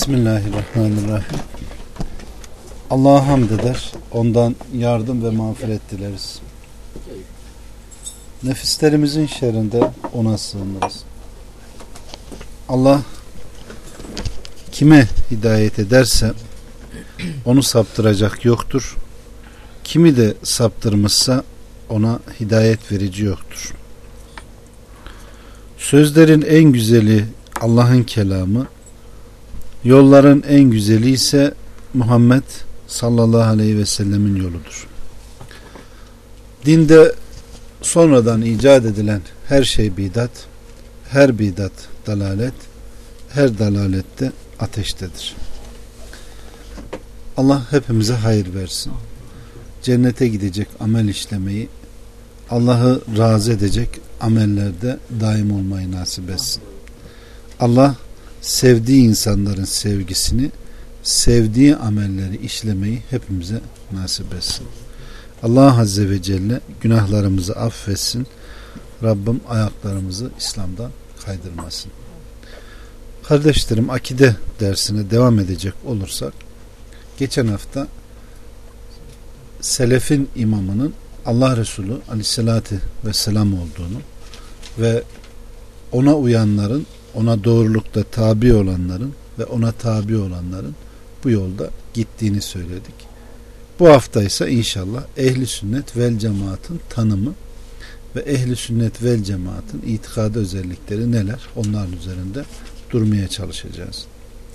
Bismillahirrahmanirrahim. Allah'a hamd eder, ondan yardım ve mağfiret dileriz. Nefislerimizin şerrinde ona sığınırız. Allah kime hidayet ederse onu saptıracak yoktur. Kimi de saptırmışsa ona hidayet verici yoktur. Sözlerin en güzeli Allah'ın kelamı, yolların en güzeli ise Muhammed sallallahu aleyhi ve sellemin yoludur. Dinde sonradan icat edilen her şey bidat, her bidat dalalet, her dalalette ateştedir. Allah hepimize hayır versin. Cennete gidecek amel işlemeyi, Allah'ı razı edecek amellerde daim olmayı nasip etsin. Allah sevdiği insanların sevgisini, sevdiği amelleri işlemeyi hepimize nasip etsin. Allah Azze ve Celle günahlarımızı affetsin. Rabbim ayaklarımızı İslam'dan kaydırmasın. Kardeşlerim, akide dersine devam edecek olursak, geçen hafta selefin imamının Allah Resulü aleyhissalatü vesselam olduğunu ve ona uyanların, ona doğrulukta tabi olanların ve ona tabi olanların bu yolda gittiğini söyledik. Bu hafta ise inşallah ehli sünnet vel cemaatın tanımı ve ehli sünnet vel cemaatın itikadi özellikleri neler, onların üzerinde durmaya çalışacağız.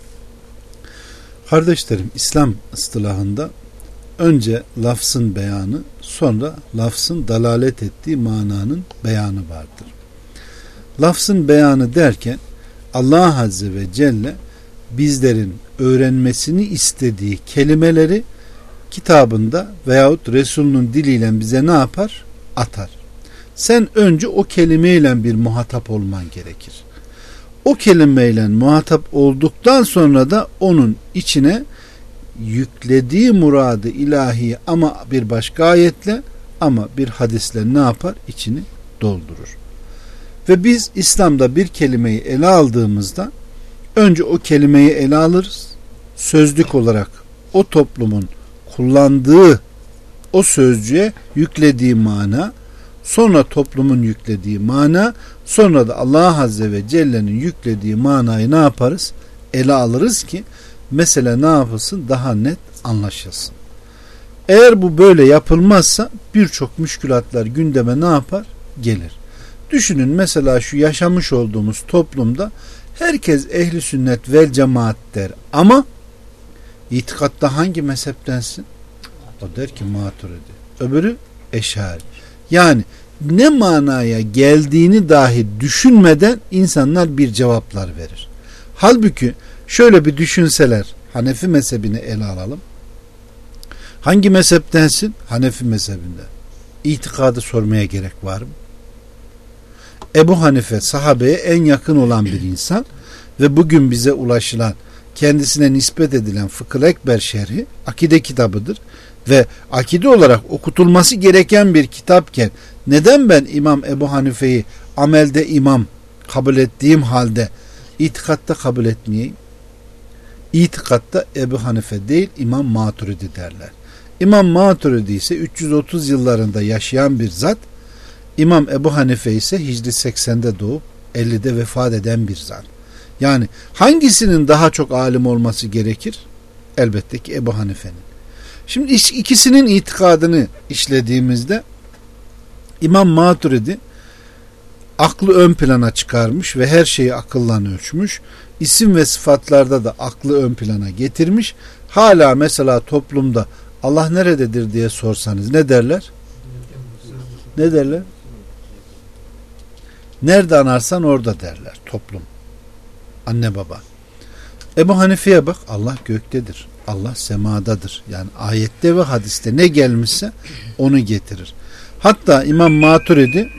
Kardeşlerim, İslam ıstılahında önce lafzın beyanı, sonra lafzın dalalet ettiği mananın beyanı vardır. Lafzın beyanı derken Allah Azze ve Celle bizlerin öğrenmesini istediği kelimeleri kitabında veyahut Resulünün diliyle bize ne yapar? Atar. Sen önce o kelimeyle bir muhatap olman gerekir. O kelimeyle muhatap olduktan sonra da onun içine yüklediği muradı ilahi ama bir başka ayetle ama bir hadisle ne yapar? İçini doldurur. Ve biz İslam'da bir kelimeyi ele aldığımızda önce o kelimeyi ele alırız. Sözlük olarak o toplumun kullandığı o sözcüğe yüklediği mana, sonra toplumun yüklediği mana, sonra da Allah Azze ve Celle'nin yüklediği manayı ne yaparız? Ele alırız ki mesele ne yapılsın? Daha net anlaşılsın. Eğer bu böyle yapılmazsa birçok müşkülatlar gündeme ne yapar? Gelir. Düşünün, mesela şu yaşamış olduğumuz toplumda herkes ehli sünnet vel cemaat der ama itikatta hangi mezheptensin? O der ki Maturidi. Öbürü Eşari. Yani ne manaya geldiğini dahi düşünmeden insanlar bir cevaplar verir. Halbuki şöyle bir düşünseler, Hanefi mezhebini ele alalım. Hangi mezheptensin? Hanefi mezhebinde. İtikadı sormaya gerek var mı? Ebu Hanife sahabeye en yakın olan bir insan ve bugün bize ulaşılan, kendisine nispet edilen Fıkıh Ekber şerhi akide kitabıdır ve akide olarak okutulması gereken bir kitapken neden ben İmam Ebu Hanife'yi amelde imam kabul ettiğim halde itikatta kabul etmeyeyim? İtikatta Ebu Hanife değil, İmam Maturidi derler. İmam Maturidi ise 330 yıllarında yaşayan bir zat. İmam Ebu Hanife ise Hicri 80'de doğup 50'de vefat eden bir zat. Yani hangisinin daha çok alim olması gerekir? Elbette ki Ebu Hanife'nin. Şimdi ikisinin itikadını işlediğimizde İmam Maturidi aklı ön plana çıkarmış ve her şeyi akılla ölçmüş. İsim ve sıfatlarda da aklı ön plana getirmiş. Hala mesela toplumda Allah nerededir diye sorsanız ne derler? Ne derler? Nerede anarsan orada derler toplum. Anne baba. Ebu Hanife'ye bak, Allah göktedir. Allah semadadır. Yani ayette ve hadiste ne gelmişse onu getirir. Hatta İmam Maturidi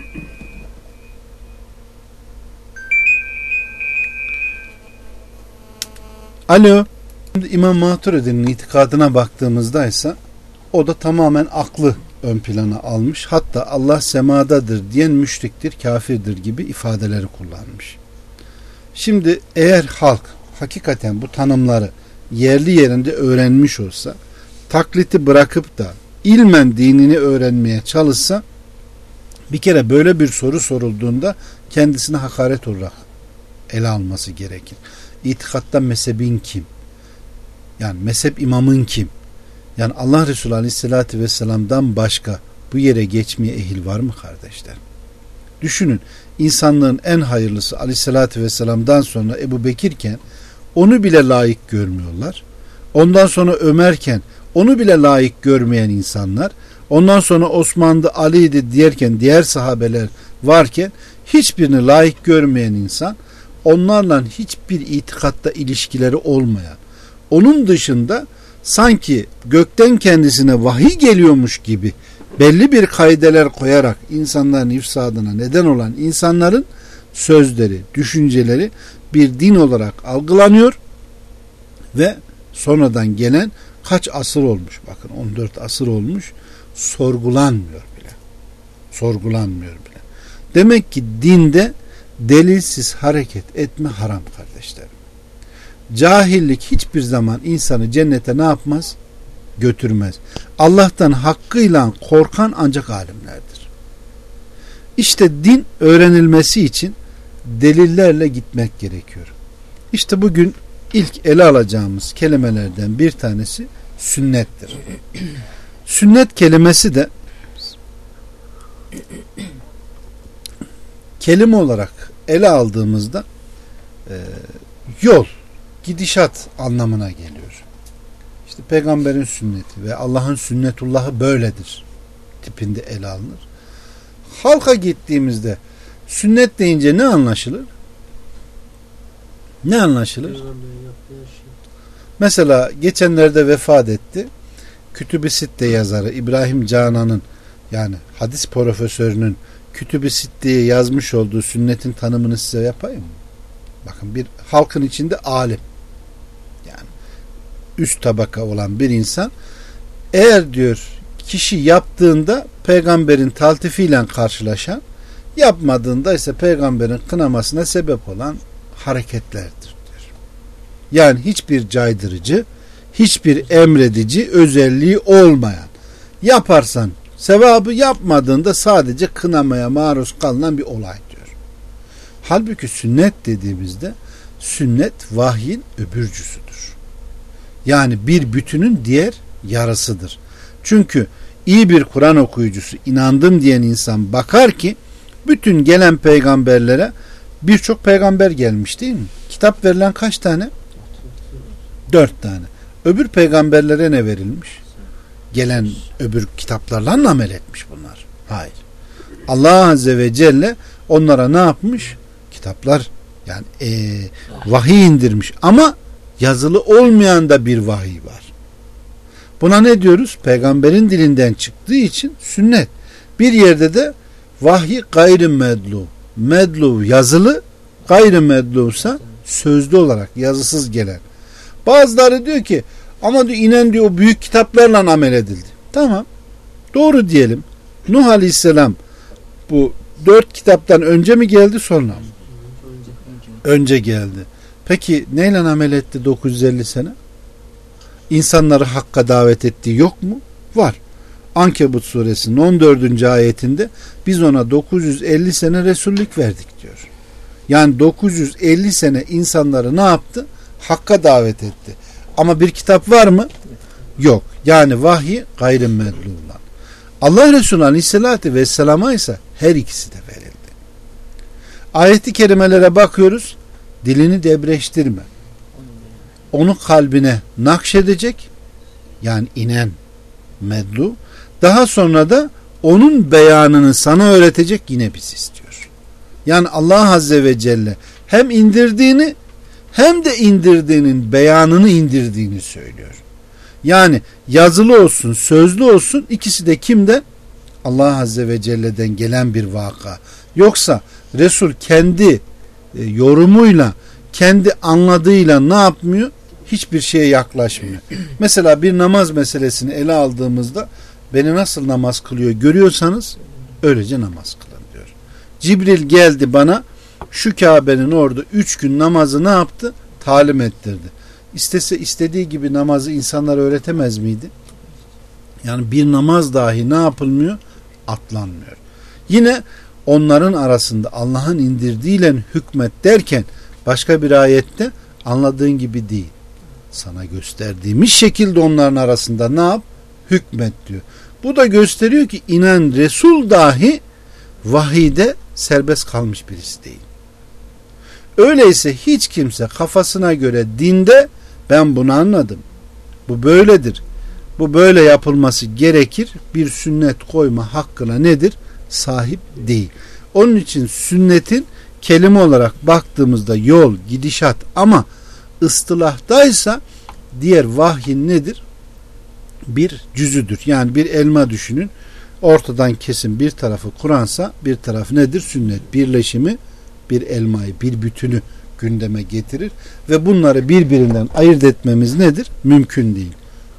Alo. Şimdi İmam Maturidi'nin itikadına baktığımızda ise o da tamamen aklı ön plana almış. Hatta Allah semadadır diyen müşriktir, kafirdir gibi ifadeleri kullanmış. Şimdi eğer halk hakikaten bu tanımları yerli yerinde öğrenmiş olsa, taklidi bırakıp da ilmen dinini öğrenmeye çalışsa, bir kere böyle bir soru sorulduğunda kendisine hakaret olarak ele alması gerekir. İtikatta mezhebin kim? Yani mezhep imamın kim? Yani Allah Resulü Aleyhisselatü Vesselam'dan başka bu yere geçmeye ehil var mı kardeşler? Düşünün, insanlığın en hayırlısı Aleyhisselatü Vesselam'dan sonra Ebu Bekirken onu bile layık görmüyorlar. Ondan sonra Ömerken onu bile layık görmeyen insanlar, ondan sonra Osman'dı, Ali'ydi diyerken diğer sahabeler varken hiçbirini layık görmeyen insan, onlarla hiçbir itikatta ilişkileri olmayan, onun dışında sanki gökten kendisine vahiy geliyormuş gibi belli bir kaideler koyarak insanların ifsadına neden olan insanların sözleri, düşünceleri bir din olarak algılanıyor ve sonradan gelen kaç asır olmuş, bakın 14 asır olmuş, sorgulanmıyor bile. Sorgulanmıyor bile. Demek ki dinde delilsiz hareket etme haram kardeşlerim. Cahillik hiçbir zaman insanı cennete ne yapmaz? Götürmez. Allah'tan hakkıyla korkan ancak alimlerdir. İşte din öğrenilmesi için delillerle gitmek gerekiyor. İşte bugün ilk ele alacağımız kelimelerden bir tanesi sünnettir. Sünnet kelimesi de kelime olarak ele aldığımızda yol, gidişat anlamına geliyor. İşte peygamberin sünneti ve Allah'ın sünnetullahı böyledir tipinde ele alınır. Halka gittiğimizde sünnet deyince ne anlaşılır? Ne anlaşılır? Mesela geçenlerde vefat etti. Kütüb-i Sitte yazarı İbrahim Canan'ın, yani hadis profesörünün Kütüb-i Sitte'ye yazmış olduğu sünnetin tanımını size yapayım mı? Bakın, bir halkın içinde alim, yani üst tabaka olan bir insan, eğer diyor kişi yaptığında peygamberin taltifiyle karşılaşan, yapmadığında ise peygamberin kınamasına sebep olan hareketlerdir diyor. Yani hiçbir caydırıcı, hiçbir emredici özelliği olmayan, yaparsan sevabı, yapmadığında sadece kınamaya maruz kalınan bir olay diyor. Halbuki sünnet dediğimizde sünnet vahyin öbürcüsüdür. Yani bir bütünün diğer yarısıdır. Çünkü iyi bir Kur'an okuyucusu, inandım diyen insan bakar ki bütün gelen peygamberlere birçok peygamber gelmiş değil mi? Kitap verilen kaç tane? 4 tane. Öbür peygamberlere ne verilmiş? Gelen öbür kitaplarla mı amel etmiş bunlar? Hayır. Allah Azze ve Celle onlara ne yapmış? Kitaplar, yani vahiy indirmiş ama yazılı olmayan da bir vahiy var. Buna ne diyoruz? Peygamberin dilinden çıktığı için sünnet. Bir yerde de vahiy gayrı medlu. Medlu yazılı, gayrı medluysa sözlü olarak yazısız gelen. Bazıları diyor ki ama diyor, inen diyor o büyük kitaplarla amel edildi. Tamam. Doğru diyelim. Nuh Aleyhisselam bu 4 kitaptan önce mi geldi, sonra mı? Önce geldi. Peki neyle amel etti 950 sene? İnsanları hakka davet ettiği yok mu? Var. Ankebut suresinin 14. ayetinde biz ona 950 sene Resullük verdik diyor. Yani 950 sene insanları ne yaptı? Hakka davet etti. Ama bir kitap var mı? Yok. Yani vahyi gayrimedlu olan. Allah Resulü Aleyhisselatü Vesselam'a ise her ikisi de verildi. Ayet-i kerimelere bakıyoruz. Dilini debreştirme. Onu kalbine nakşedecek, yani inen medlu. Daha sonra da onun beyanını sana öğretecek, yine biz istiyor. Yani Allah Azze ve Celle hem indirdiğini hem de indirdiğinin beyanını indirdiğini söylüyor. Yani yazılı olsun, sözlü olsun, ikisi de kimden? Allah Azze ve Celle'den gelen bir vaka. Yoksa Resul kendi yorumuyla, kendi anladığıyla ne yapmıyor? Hiçbir şeye yaklaşmıyor. Mesela bir namaz meselesini ele aldığımızda beni nasıl namaz kılıyor görüyorsanız öylece namaz kılın diyor. Cibril geldi bana, şu Kabe'nin orada 3 gün namazı ne yaptı? talim ettirdi. İstese istediği gibi namazı insanlara öğretemez miydi? Yani bir namaz dahi ne yapılmıyor? Atlanmıyor. Yine onların arasında Allah'ın indirdiğiyle hükmet derken başka bir ayette anladığın gibi değil. Sana gösterdiğimiz şekilde onların arasında ne yap? Hükmet diyor. Bu da gösteriyor ki inen Resul dahi vahide serbest kalmış birisi değil. Öyleyse hiç kimse kafasına göre dinde ben bunu anladım, bu böyledir, bu böyle yapılması gerekir, bir sünnet koyma hakkına nedir? Sahip değil. Onun için sünnetin kelime olarak baktığımızda yol, gidişat, ama ıstılahdaysa diğer vahyin nedir? Bir cüzüdür. Yani bir elma düşünün. Ortadan kesin bir tarafı Kur'ansa bir tarafı nedir? Sünnet. Birleşimi bir elmayı, bir bütünü gündeme getirir ve bunları birbirinden ayırt etmemiz nedir? Mümkün değil.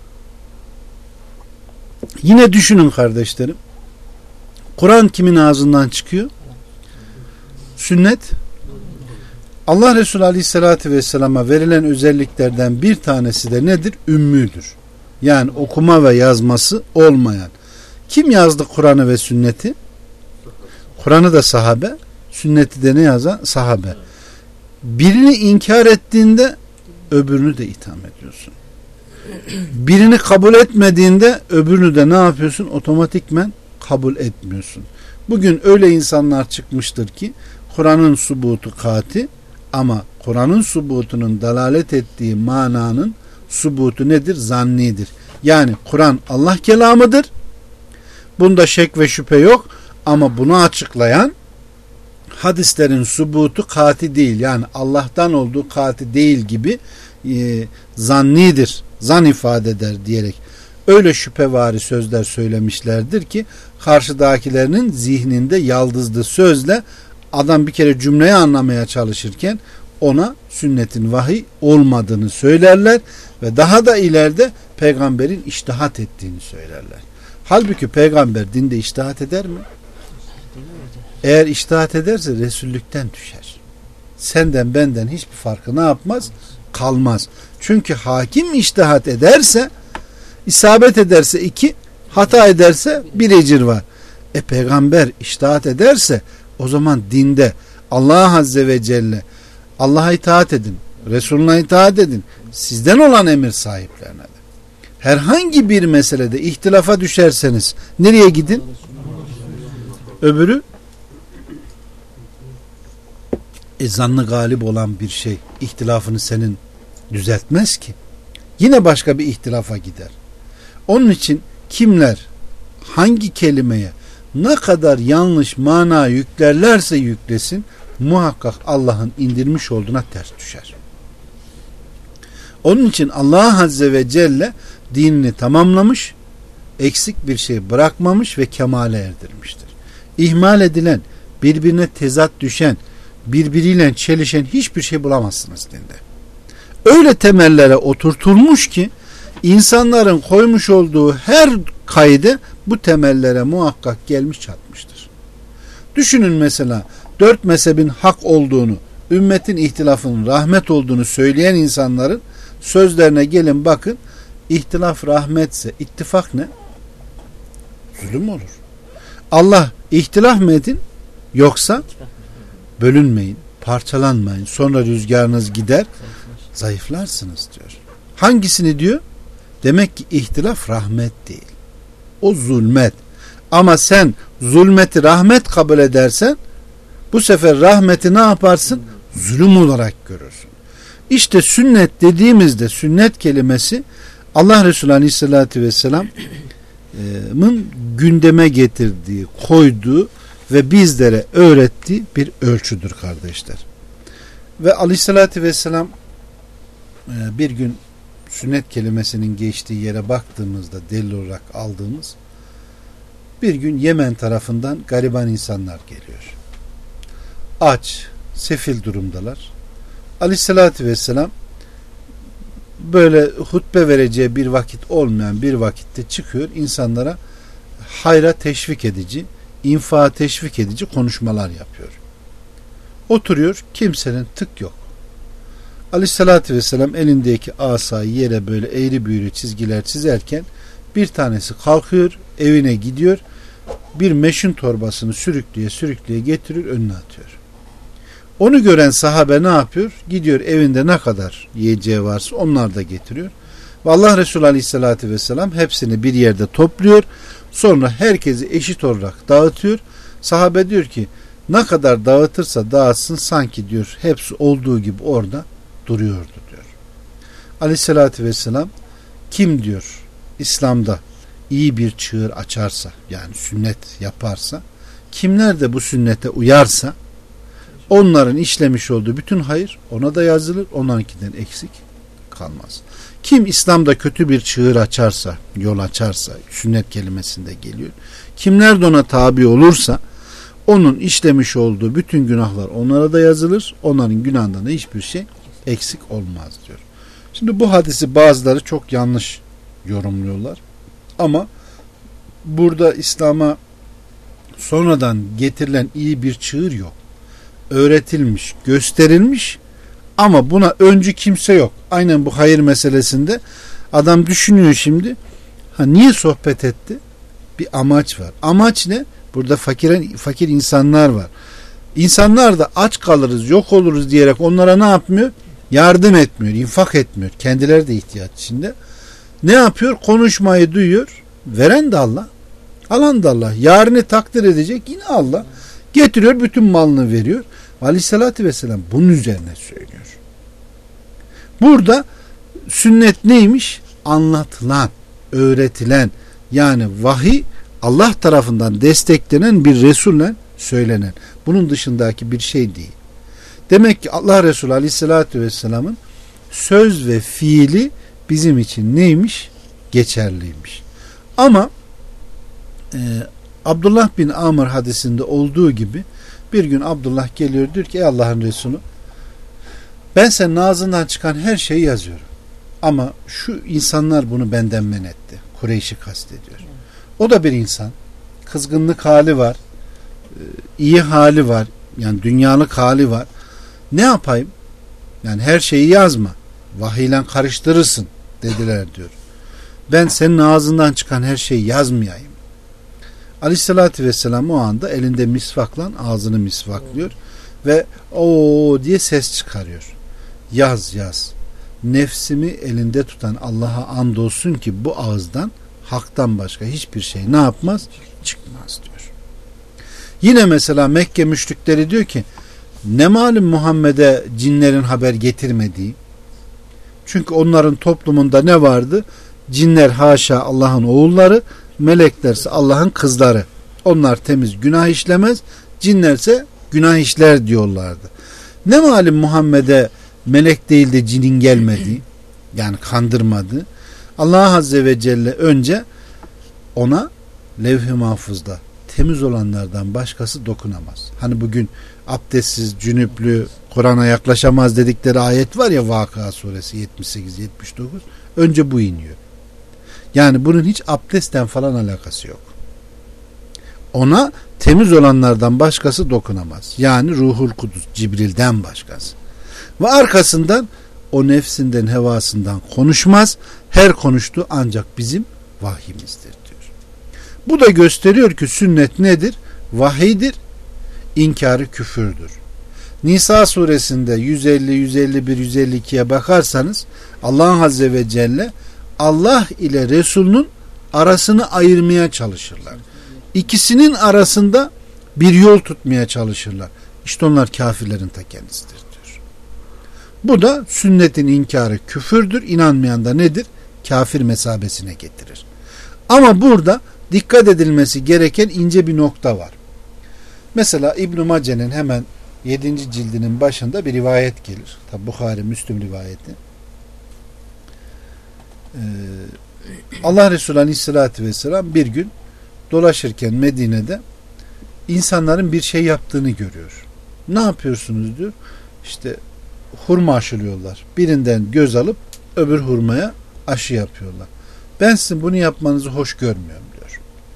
Yine düşünün kardeşlerim. Kur'an kimin ağzından çıkıyor? Sünnet. Allah Resulü Aleyhisselatü Vesselam'a verilen özelliklerden bir tanesi de nedir? Ümmüdür. Yani okuma ve yazması olmayan. Kim yazdı Kur'an'ı ve sünneti? Kur'an'ı da sahabe, sünneti de ne yazan? Sahabe. Birini inkar ettiğinde öbürünü de itham ediyorsun. Birini kabul etmediğinde öbürünü de ne yapıyorsun? Otomatikmen kabul etmiyorsun. Bugün öyle insanlar çıkmıştır ki Kur'an'ın subutu kati, ama Kur'an'ın subutunun dalalet ettiği mananın subutu nedir? Zannidir. Yani Kur'an Allah kelamıdır. Bunda şek ve şüphe yok, ama bunu açıklayan hadislerin subutu kati değil. Yani Allah'tan olduğu kati değil gibi zannidir. Zan ifade eder diyerek öyle şüphevari sözler söylemişlerdir ki karşıdakilerinin zihninde yaldızlı sözle adam bir kere cümleyi anlamaya çalışırken ona sünnetin vahiy olmadığını söylerler ve daha da ileride peygamberin içtihat ettiğini söylerler. Halbuki peygamber dinde içtihat eder mi? Eğer içtihat ederse Resullükten düşer. Senden benden hiçbir farkı ne yapmaz? Kalmaz. Çünkü hakim içtihat ederse, isabet ederse 2, hata ederse 1 ecir var. Peygamber içtihat ederse o zaman dinde Allah Azze ve Celle Allah'a itaat edin, Resulüne itaat edin, sizden olan emir sahiplerine de. Herhangi bir meselede ihtilafa düşerseniz nereye gidin? Öbürü zannı galip olan bir şey ihtilafını senin düzeltmez ki. Yine başka bir ihtilafa gider. Onun için kimler hangi kelimeye ne kadar yanlış mana yüklerlerse yüklesin, muhakkak Allah'ın indirmiş olduğuna ters düşer. Onun için Allah Azze ve Celle dinini tamamlamış, eksik bir şey bırakmamış ve kemale erdirmiştir. İhmal edilen, birbirine tezat düşen, birbiriyle çelişen hiçbir şey bulamazsınız dinde. Öyle temellere oturtulmuş ki insanların koymuş olduğu her kaide bu temellere muhakkak gelmiş çatmıştır. Düşünün mesela 4 mezhebin hak olduğunu, ümmetin ihtilafının rahmet olduğunu söyleyen insanların sözlerine gelin bakın. İhtilaf rahmetse ittifak ne? Zulüm olur. Allah ihtilaf mı edin yoksa bölünmeyin, parçalanmayın, sonra rüzgarınız gider, zayıflarsınız diyor. Hangisini diyor? Demek ki ihtilaf rahmet değil. O zulmet. Ama sen zulmeti rahmet kabul edersen bu sefer rahmeti ne yaparsın? Zulüm olarak görürsün. İşte sünnet dediğimizde sünnet kelimesi Allah Resulü Aleyhisselatü Vesselam'ın gündeme getirdiği, koyduğu ve bizlere öğrettiği bir ölçüdür kardeşler. Ve Aleyhisselatü Vesselam bir gün sünnet kelimesinin geçtiği yere baktığımızda delil olarak aldığımız bir gün Yemen tarafından gariban insanlar geliyor. Aç, sefil durumdalar. Aleyhissalatü vesselam böyle hutbe vereceği bir vakit olmayan bir vakitte çıkıyor, insanlara hayra teşvik edici, infağa teşvik edici konuşmalar yapıyor. Oturuyor, kimsenin tık yok. Aleyhissalatü vesselam elindeki asayı yere böyle eğri büğrü çizgiler çizerken bir tanesi kalkıyor, evine gidiyor, bir meşin torbasını sürükleye getirir, önüne atıyor. Onu gören sahabe ne yapıyor? Gidiyor, evinde ne kadar yiyeceği varsa onlar da getiriyor. Ve Allah Resulü Aleyhisselatü vesselam hepsini bir yerde topluyor. Sonra herkesi eşit olarak dağıtıyor. Sahabe diyor ki ne kadar dağıtırsa dağıtsın sanki diyor hepsi olduğu gibi orada duruyordu diyor. Aleyhissalatü vesselam kim diyor İslam'da iyi bir çığır açarsa, yani sünnet yaparsa, kimler de bu sünnete uyarsa onların işlemiş olduğu bütün hayır ona da yazılır, onlarınkinden eksik kalmaz. Kim İslam'da kötü bir çığır açarsa, yol açarsa, sünnet kelimesinde geliyor. Kimler de ona tabi olursa onun işlemiş olduğu bütün günahlar onlara da yazılır. Onların günahından da hiçbir şey eksik olmaz diyor. Şimdi bu hadisi bazıları çok yanlış yorumluyorlar. Ama burada İslam'a sonradan getirilen iyi bir çığır yok. Öğretilmiş, gösterilmiş ama buna öncü kimse yok. Aynen bu hayır meselesinde adam düşünüyor şimdi. Niye sohbet etti? Bir amaç var. Amaç ne? Burada fakir insanlar var. İnsanlar da aç kalırız, yok oluruz diyerek onlara ne yapmıyor? Yardım etmiyor, infak etmiyor. Kendileri de ihtiyaç içinde. Ne yapıyor? Konuşmayı duyuyor. Veren de Allah, alan da Allah. Yarını takdir edecek yine Allah. Getiriyor, bütün malını veriyor. Aleyhissalatü vesselam bunun üzerine söylüyor. Burada sünnet neymiş? Anlatılan, öğretilen, yani vahiy Allah tarafından desteklenen bir Resul'le söylenen. Bunun dışındaki bir şey değil. Demek ki Allah Resulü Aleyhisselatü Vesselam'ın söz ve fiili bizim için neymiş? Geçerliymiş. Ama Abdullah bin Amr hadisinde olduğu gibi bir gün Abdullah geliyor, diyor ki ey Allah'ın Resulü, ben senin ağzından çıkan her şeyi yazıyorum. Ama şu insanlar bunu benden men etti. Kureyş'i kastediyor. O da bir insan. Kızgınlık hali var. İyi hali var. Yani dünyalık hali var. Ne yapayım? Yani her şeyi yazma. Vahiyle karıştırırsın dediler diyor. Ben senin ağzından çıkan her şeyi yazmayayım. Aleyhissalatü vesselam o anda elinde misvakla ağzını misvaklıyor ve o diye ses çıkarıyor. Yaz. Nefsimi elinde tutan Allah'a andolsun ki bu ağızdan haktan başka hiçbir şey ne yapmaz? Çıkmaz diyor. Yine mesela Mekke müşrikleri diyor ki ne malum Muhammed'e cinlerin haber getirmediği. Çünkü onların toplumunda ne vardı? Cinler haşa Allah'ın oğulları, meleklerse Allah'ın kızları. Onlar temiz, günah işlemez. Cinlerse günah işler diyorlardı. Ne malum Muhammed'e melek değil de cinin gelmediği, yani kandırmadı. Allah Azze ve Celle önce ona levh-i mahfuzda temiz olanlardan başkası dokunamaz. Hani bugün abdestsiz, cünüplü, Kur'an'a yaklaşamaz dedikleri ayet var ya, Vakıa suresi 78-79. Önce bu iniyor. Yani bunun hiç abdestten falan alakası yok. Ona temiz olanlardan başkası dokunamaz. Yani Ruhul Kudüs, Cibril'den başkası. Ve arkasından o nefsinden, hevasından konuşmaz. Her konuştuğu ancak bizim vahyimizdir diyor. Bu da gösteriyor ki sünnet nedir? Vahiydir. İnkarı küfürdür. Nisa suresinde 150, 151, 152'ye bakarsanız Allah Azze ve Celle Allah ile Resulünün arasını ayırmaya çalışırlar. İkisinin arasında bir yol tutmaya çalışırlar. İşte onlar kafirlerin ta kendisidir diyor. Bu da sünnetin inkarı küfürdür. İnanmayan da nedir? Kafir mesabesine getirir. Ama burada dikkat edilmesi gereken ince bir nokta var. Mesela İbn-i Mace'nin hemen 7. cildinin başında bir rivayet gelir. Tabi Buhari, Müslüm rivayeti. Allah Resulü Aleyhisselatü Vesselam bir gün dolaşırken Medine'de insanların bir şey yaptığını görüyor. Ne yapıyorsunuz diyor. İşte hurma aşılıyorlar. Birinden göz alıp öbür hurmaya aşı yapıyorlar. Ben sizin bunu yapmanızı hoş görmüyorum diyor.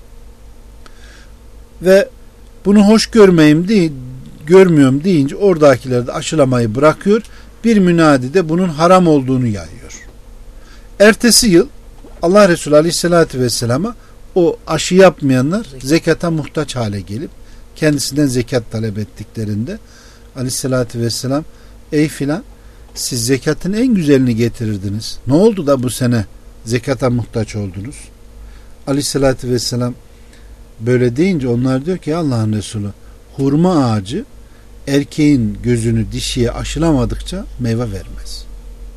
Ve bunu hoş görmüyorum deyince oradakiler de aşılamayı bırakıyor. bir münadi de bunun haram olduğunu yayıyor. Ertesi yıl Allah Resulü Aleyhisselatü Vesselam'a o aşı yapmayanlar zekata muhtaç hale gelip kendisinden zekat talep ettiklerinde Aleyhisselatü Vesselam, ey filan, siz zekatın en güzelini getirirdiniz. Ne oldu da bu sene zekata muhtaç oldunuz? Aleyhisselatü Vesselam böyle deyince onlar diyor ki, Allah'ın Resulü, hurma ağacı erkeğin gözünü dişiye aşılamadıkça meyve vermez.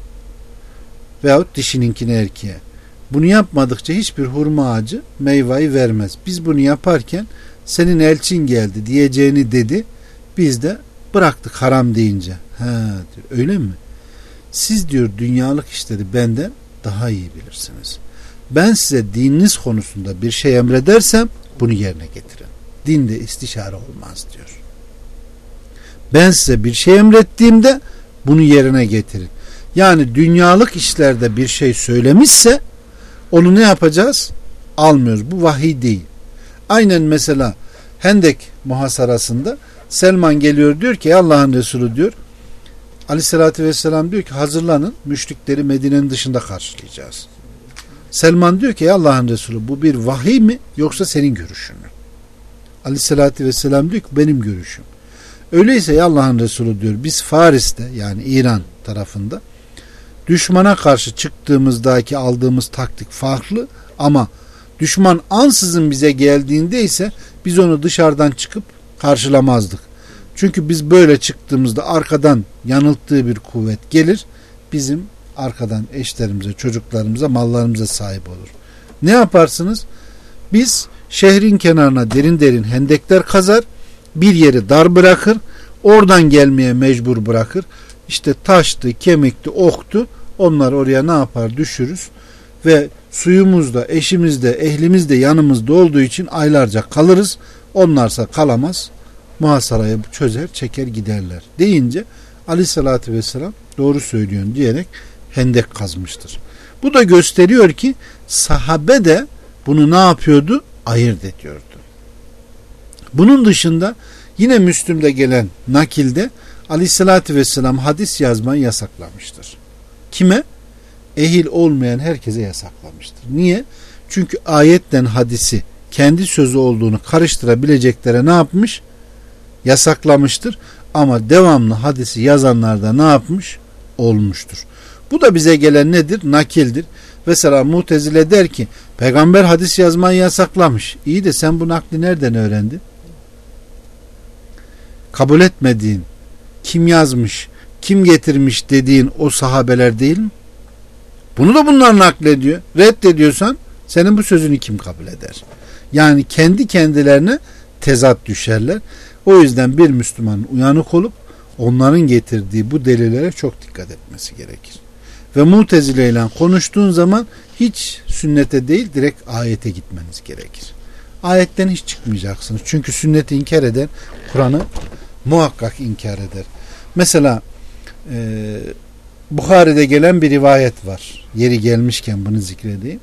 Veyahut dişininkini erkeğe. Bunu yapmadıkça hiçbir hurma ağacı meyveyi vermez. Biz bunu yaparken senin elçin geldi diyeceğini dedi. Biz de bıraktık haram deyince. He diyor, öyle mi? Siz diyor dünyalık işleri benden daha iyi bilirsiniz. Ben size dininiz konusunda bir şey emredersem bunu yerine getirin. Dinde istişare olmaz diyor. Ben size bir şey emrettiğimde bunu yerine getirin. Yani dünyalık işlerde bir şey söylemişse onu ne yapacağız? Almıyoruz. Bu vahiy değil. Aynen mesela Hendek muhasarasında Selman geliyor, diyor ki Allah'ın Resulü diyor, Aleyhisselatü Vesselam diyor ki hazırlanın, müşrikleri Medine'nin dışında karşılayacağız. Selman diyor ki Allah'ın Resulü, bu bir vahiy mi yoksa senin görüşün mü? Aleyhisselatü Vesselam diyor ki benim görüşüm. Öyleyse ya Allah'ın Resulü diyor, biz Faris'te yani İran tarafında düşmana karşı çıktığımızdaki aldığımız taktik farklı ama düşman ansızın bize geldiğinde ise biz onu dışarıdan çıkıp karşılamazdık. Çünkü biz böyle çıktığımızda arkadan yanılttığı bir kuvvet gelir, bizim arkadan eşlerimize, çocuklarımıza, mallarımıza sahip olur. Ne yaparsınız? Biz şehrin kenarına derin derin hendekler kazar, bir yeri dar bırakır, oradan gelmeye mecbur bırakır. İşte taştı, kemikti, oktu, onları oraya ne yapar? Düşürürüz ve suyumuz da, eşimiz de, ehlimiz de yanımızda olduğu için aylarca kalırız. Onlarsa kalamaz, muhasarayı çözer, çeker giderler deyince Aleyhisselatü Vesselam doğru söylüyorsun diyerek hendek kazmıştır. Bu da gösteriyor ki sahabe de bunu ne yapıyordu? Ayırt ediyordu. Bunun dışında yine Müslüm'de gelen nakilde Aleyhisselatü Vesselam hadis yazmayı yasaklamıştır. Kime? Ehil olmayan herkese yasaklamıştır. Niye? Çünkü ayetten hadisi kendi sözü olduğunu karıştırabileceklere ne yapmış? Yasaklamıştır. Ama devamlı hadisi yazanlar da ne yapmış? Olmuştur. Bu da bize gelen nedir? Nakildir. Mesela Mu'tezile der ki peygamber hadis yazmayı yasaklamış. İyi de sen bu nakli nereden öğrendin? Kabul etmediğin, kim yazmış, kim getirmiş dediğin o sahabeler değil mi? Bunu da bunlar naklediyor. Reddediyorsan senin bu sözünü kim kabul eder? Yani kendi kendilerine tezat düşerler. O yüzden bir Müslümanın uyanık olup onların getirdiği bu delillere çok dikkat etmesi gerekir. Ve Mu'tezile ile konuştuğun zaman hiç sünnete değil direkt ayete gitmeniz gerekir. Ayetten hiç çıkmayacaksınız. Çünkü sünneti inkar eden Kur'an'ı muhakkak inkar eder. Mesela Bukhari'de gelen bir rivayet var. Yeri gelmişken bunu zikredeyim.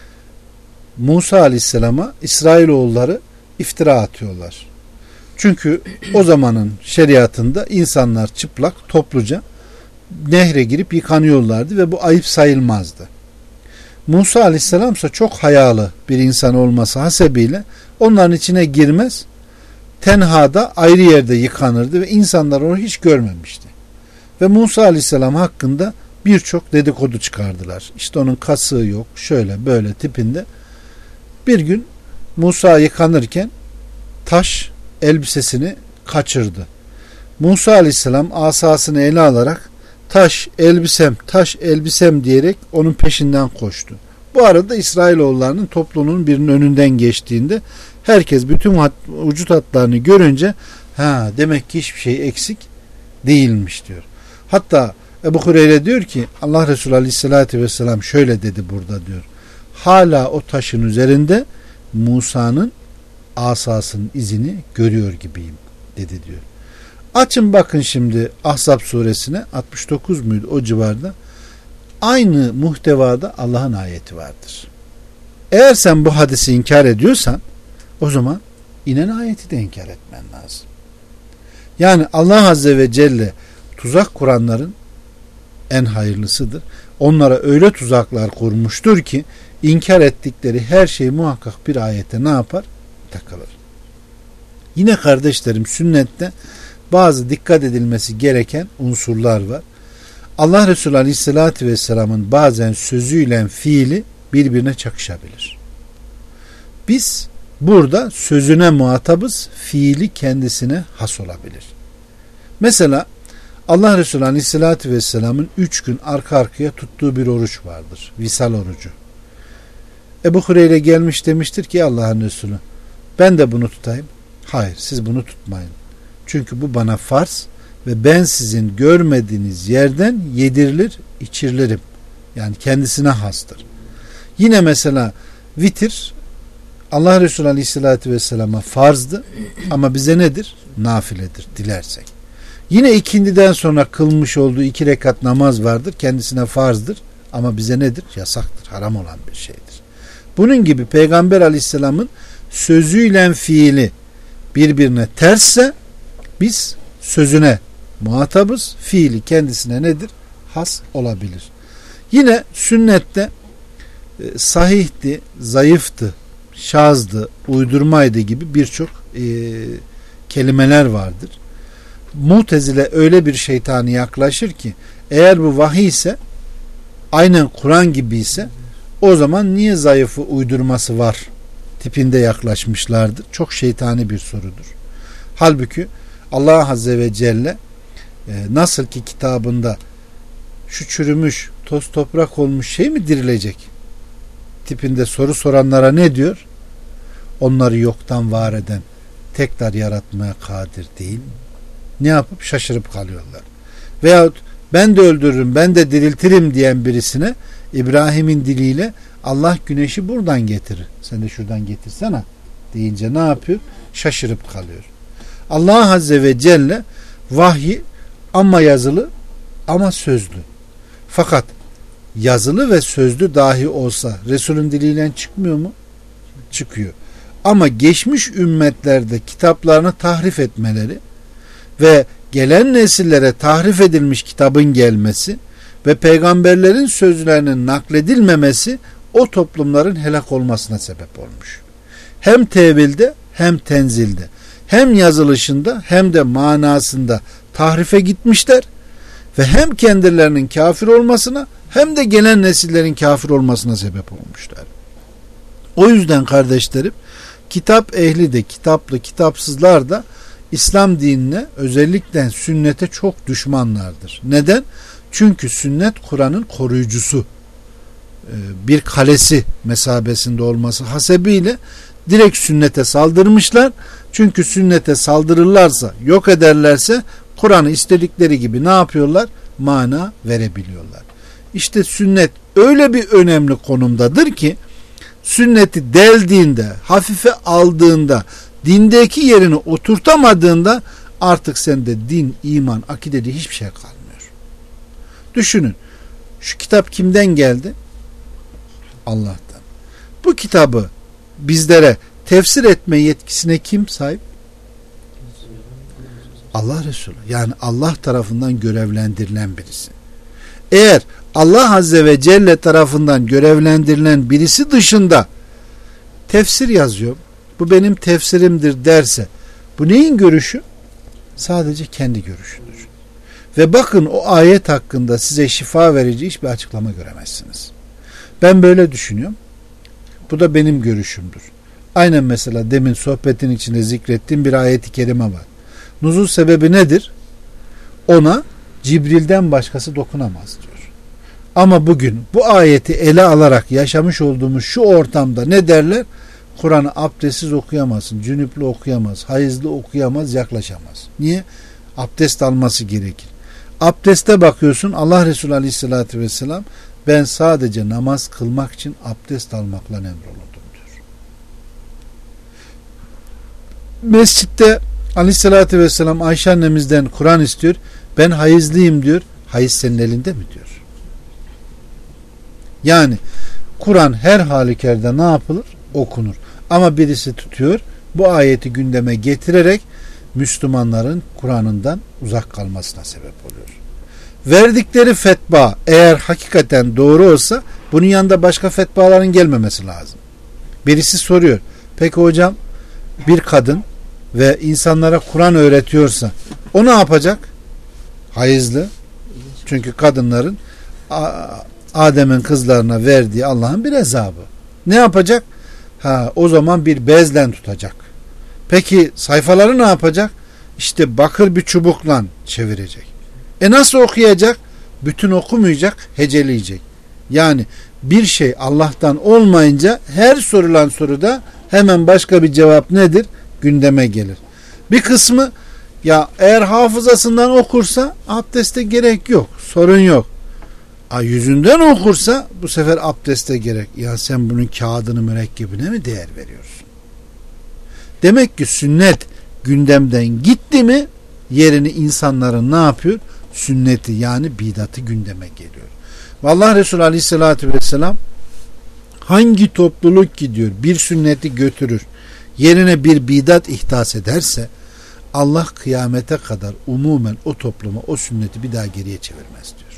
Musa Aleyhisselam'a İsrailoğulları iftira atıyorlar. Çünkü o zamanın şeriatında insanlar çıplak topluca nehre girip yıkanıyorlardı ve bu ayıp sayılmazdı. Musa Aleyhisselam ise çok hayalı bir insan olması hasebiyle onların içine girmez, tenhada ayrı yerde yıkanırdı ve insanlar onu hiç görmemişti. Ve Musa Aleyhisselam hakkında birçok dedikodu çıkardılar. İşte onun kasığı yok, şöyle böyle tipinde. Bir gün Musa yıkanırken taş elbisesini kaçırdı. Musa Aleyhisselam asasını ele alarak taş elbisem, taş elbisem diyerek onun peşinden koştu. Bu arada İsrailoğullarının topluluğunun birinin önünden geçtiğinde herkes bütün vücut hatlarını görünce demek ki hiçbir şey eksik değilmiş diyor. Hatta Ebu Hureyre diyor ki Allah Resulü Aleyhisselatü Vesselam şöyle dedi burada diyor. Hala o taşın üzerinde Musa'nın asasının izini görüyor gibiyim dedi diyor. Açın bakın şimdi Ahzab suresine 69 muydu o civarda. Aynı muhtevada Allah'ın ayeti vardır. Eğer sen bu hadisi inkar ediyorsan o zaman inen ayeti de inkar etmen lazım. Yani Allah Azze ve Celle tuzak kuranların en hayırlısıdır. Onlara öyle tuzaklar kurmuştur ki inkar ettikleri her şey muhakkak bir ayete ne yapar? Takılır. Yine kardeşlerim, sünnette bazı dikkat edilmesi gereken unsurlar var. Allah Resulü Aleyhisselatü Vesselam'ın bazen sözüyle fiili birbirine çakışabilir. Biz burada sözüne muhatabız, fiili kendisine has olabilir. Mesela Allah Resulü Aleyhisselatü Vesselam'ın 3 gün arka arkaya tuttuğu bir oruç vardır. Visal orucu. Ebu Hureyre gelmiş demiştir ki Allah'ın Resulü, ben de bunu tutayım. Hayır, siz bunu tutmayın. Çünkü bu bana farz ve ben sizin görmediğiniz yerden yedirilir, içirilirim. Yani kendisine hastır. Yine mesela vitir Allah Resulü Aleyhisselatü Vesselam'a farzdı ama bize nedir? Nafiledir dilersek. Yine ikindiden sonra kılmış olduğu 2 rekat namaz vardır. Kendisine farzdır ama bize nedir? Yasaktır, haram olan bir şeydir. Bunun gibi Peygamber Aleyhisselam'ın sözüyle fiili birbirine tersse biz sözüne muhatabız, fiili kendisine nedir? Has olabilir. Yine sünnette sahihti, zayıftı, şazdı, uydurmaydı gibi birçok kelimeler vardır. Mu'tezile öyle bir şeytani yaklaşır ki eğer bu vahiy ise, aynen Kur'an gibi ise, o zaman niye zayıfı uydurması var tipinde yaklaşmışlardır. Çok şeytani bir sorudur. Halbuki Allah Azze ve Celle nasıl ki kitabında şu çürümüş, toz toprak olmuş şey mi dirilecek tipinde soru soranlara ne diyor? Onları yoktan var eden, tekrar yaratmaya kadir değil mi? Ne yapıp şaşırıp kalıyorlar. Veyahut ben de öldürürüm, ben de diriltirim diyen birisine İbrahim'in diliyle Allah güneşi buradan getirir, sen de şuradan getirsene deyince ne yapıyor? Şaşırıp kalıyor. Allah Azze ve Celle vahyi ama yazılı ama sözlü. Fakat yazılı ve sözlü dahi olsa Resul'ün diliyle çıkmıyor mu? Çıkıyor. Ama geçmiş ümmetlerde kitaplarını tahrif etmeleri ve gelen nesillere tahrif edilmiş kitabın gelmesi ve peygamberlerin sözlerinin nakledilmemesi o toplumların helak olmasına sebep olmuş. Hem tevilde hem tenzilde, hem yazılışında hem de manasında tahrife gitmişler ve hem kendilerinin kafir olmasına hem de gelen nesillerin kafir olmasına sebep olmuşlar. O yüzden kardeşlerim, kitap ehli de, kitaplı kitapsızlar da İslam dinine, özellikle sünnete çok düşmanlardır. Neden? Çünkü sünnet Kur'an'ın koruyucusu, bir kalesi mesabesinde olması hasebiyle direkt sünnete saldırmışlar. Çünkü sünnete saldırırlarsa, yok ederlerse Kur'an'ı istedikleri gibi ne yapıyorlar? Mana verebiliyorlar. İşte sünnet öyle bir önemli konumdadır ki sünneti deldiğinde, hafife aldığında, dindeki yerini oturtamadığında artık sende din, iman, akidede hiçbir şey kalmıyor. Düşünün, şu kitap kimden geldi? Allah'tan. Bu kitabı bizlere tefsir etme yetkisine kim sahip? Allah Resulü. Yani Allah tarafından görevlendirilen birisi. Eğer Allah Azze ve Celle tarafından görevlendirilen birisi dışında tefsir yazıyor, bu benim tefsirimdir derse, bu neyin görüşü? Sadece kendi görüşüdür. Ve bakın, o ayet hakkında size şifa verici hiçbir açıklama göremezsiniz. Ben böyle düşünüyorum. Bu da benim görüşümdür. Aynen mesela demin sohbetin içinde zikrettiğim bir ayet-i kerime var. Nuzul sebebi nedir? Ona Cibril'den başkası dokunamaz diyor. Ama bugün bu ayeti ele alarak yaşamış olduğumuz şu ortamda ne derler? Kur'an'ı abdestsiz okuyamazsın, cünüplü okuyamaz, hayızlı okuyamaz, yaklaşamaz. Niye? Abdest alması gerekir. Abdeste bakıyorsun, Allah Resulü Aleyhisselatü Vesselam, ben sadece namaz kılmak için abdest almakla emrolundum diyor. Mescitte Aleyhisselatü Vesselam Ayşe annemizden Kur'an istiyor. Ben hayızlıyım diyor. Hayız senin elinde mi diyor. Yani Kur'an her halükarda ne yapılır? Okunur. Ama birisi tutuyor, bu ayeti gündeme getirerek Müslümanların Kur'an'ından uzak kalmasına sebep oluyor. verdikleri fetva eğer hakikaten doğru olsa bunun yanında başka fetvaların gelmemesi lazım. Birisi soruyor. Peki hocam, bir kadın ve insanlara Kur'an öğretiyorsa o ne yapacak? Hayızlı. Çünkü kadınların Adem'in kızlarına verdiği Allah'ın bir hesabı. Ne yapacak? O zaman bir bezle tutacak. Peki sayfaları ne yapacak? İşte bakır bir çubukla çevirecek. Nasıl okuyacak? Bütün okumayacak, heceleyecek. Yani bir şey Allah'tan olmayınca her sorulan soruda hemen başka bir cevap nedir? Gündeme gelir. Bir kısmı ya eğer hafızasından okursa abdeste gerek yok. Sorun yok. Yüzünden okursa bu sefer abdeste gerek. Ya sen bunun kağıdını mürekkebine mi değer veriyorsun? Demek ki sünnet gündemden gitti mi yerini insanların ne yapıyor? Sünneti yani bidatı gündeme geliyor. Vallahi Resulü Aleyhisselatü Vesselam hangi topluluk gidiyor bir sünneti götürür yerine bir bidat ihdas ederse Allah kıyamete kadar umumen o topluma o sünneti bir daha geriye çevirmez diyor.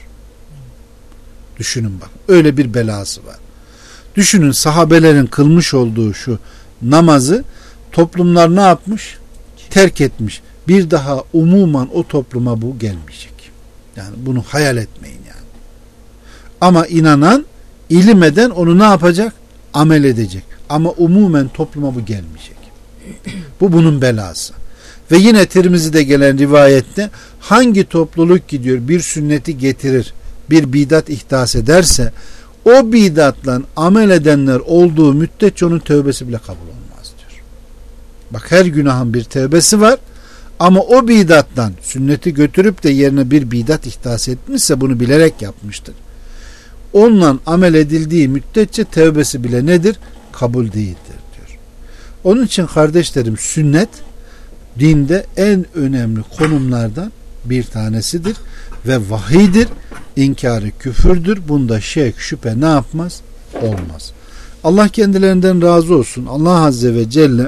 Düşünün bak, öyle bir belası var. Düşünün, sahabelerin kılmış olduğu şu namazı toplumlar ne yapmış? Terk etmiş. Bir daha umumen o topluma bu gelmeyecek. Yani bunu hayal etmeyin yani. Ama inanan, ilim eden onu ne yapacak? Amel edecek. Ama umumen topluma bu gelmeyecek. Bu bunun belası. Ve yine Tirmizi'de gelen rivayette hangi topluluk gidiyor bir sünneti getirir, bir bidat ihdas ederse o bidatla amel edenler olduğu müddetçe onun tövbesi bile kabul olmaz diyor. Bak, her günahın bir tövbesi var ama o bidattan sünneti götürüp de yerine bir bidat ihdas etmişse bunu bilerek yapmıştır. Onunla amel edildiği müddetçe tövbesi bile nedir? Kabul değildir diyor. Onun için kardeşlerim, sünnet dinde en önemli konumlardan bir tanesidir ve vahiydir. İnkarı küfürdür. Bunda şek, şüphe ne yapmaz? Olmaz. Allah kendilerinden razı olsun. Allah Azze ve Celle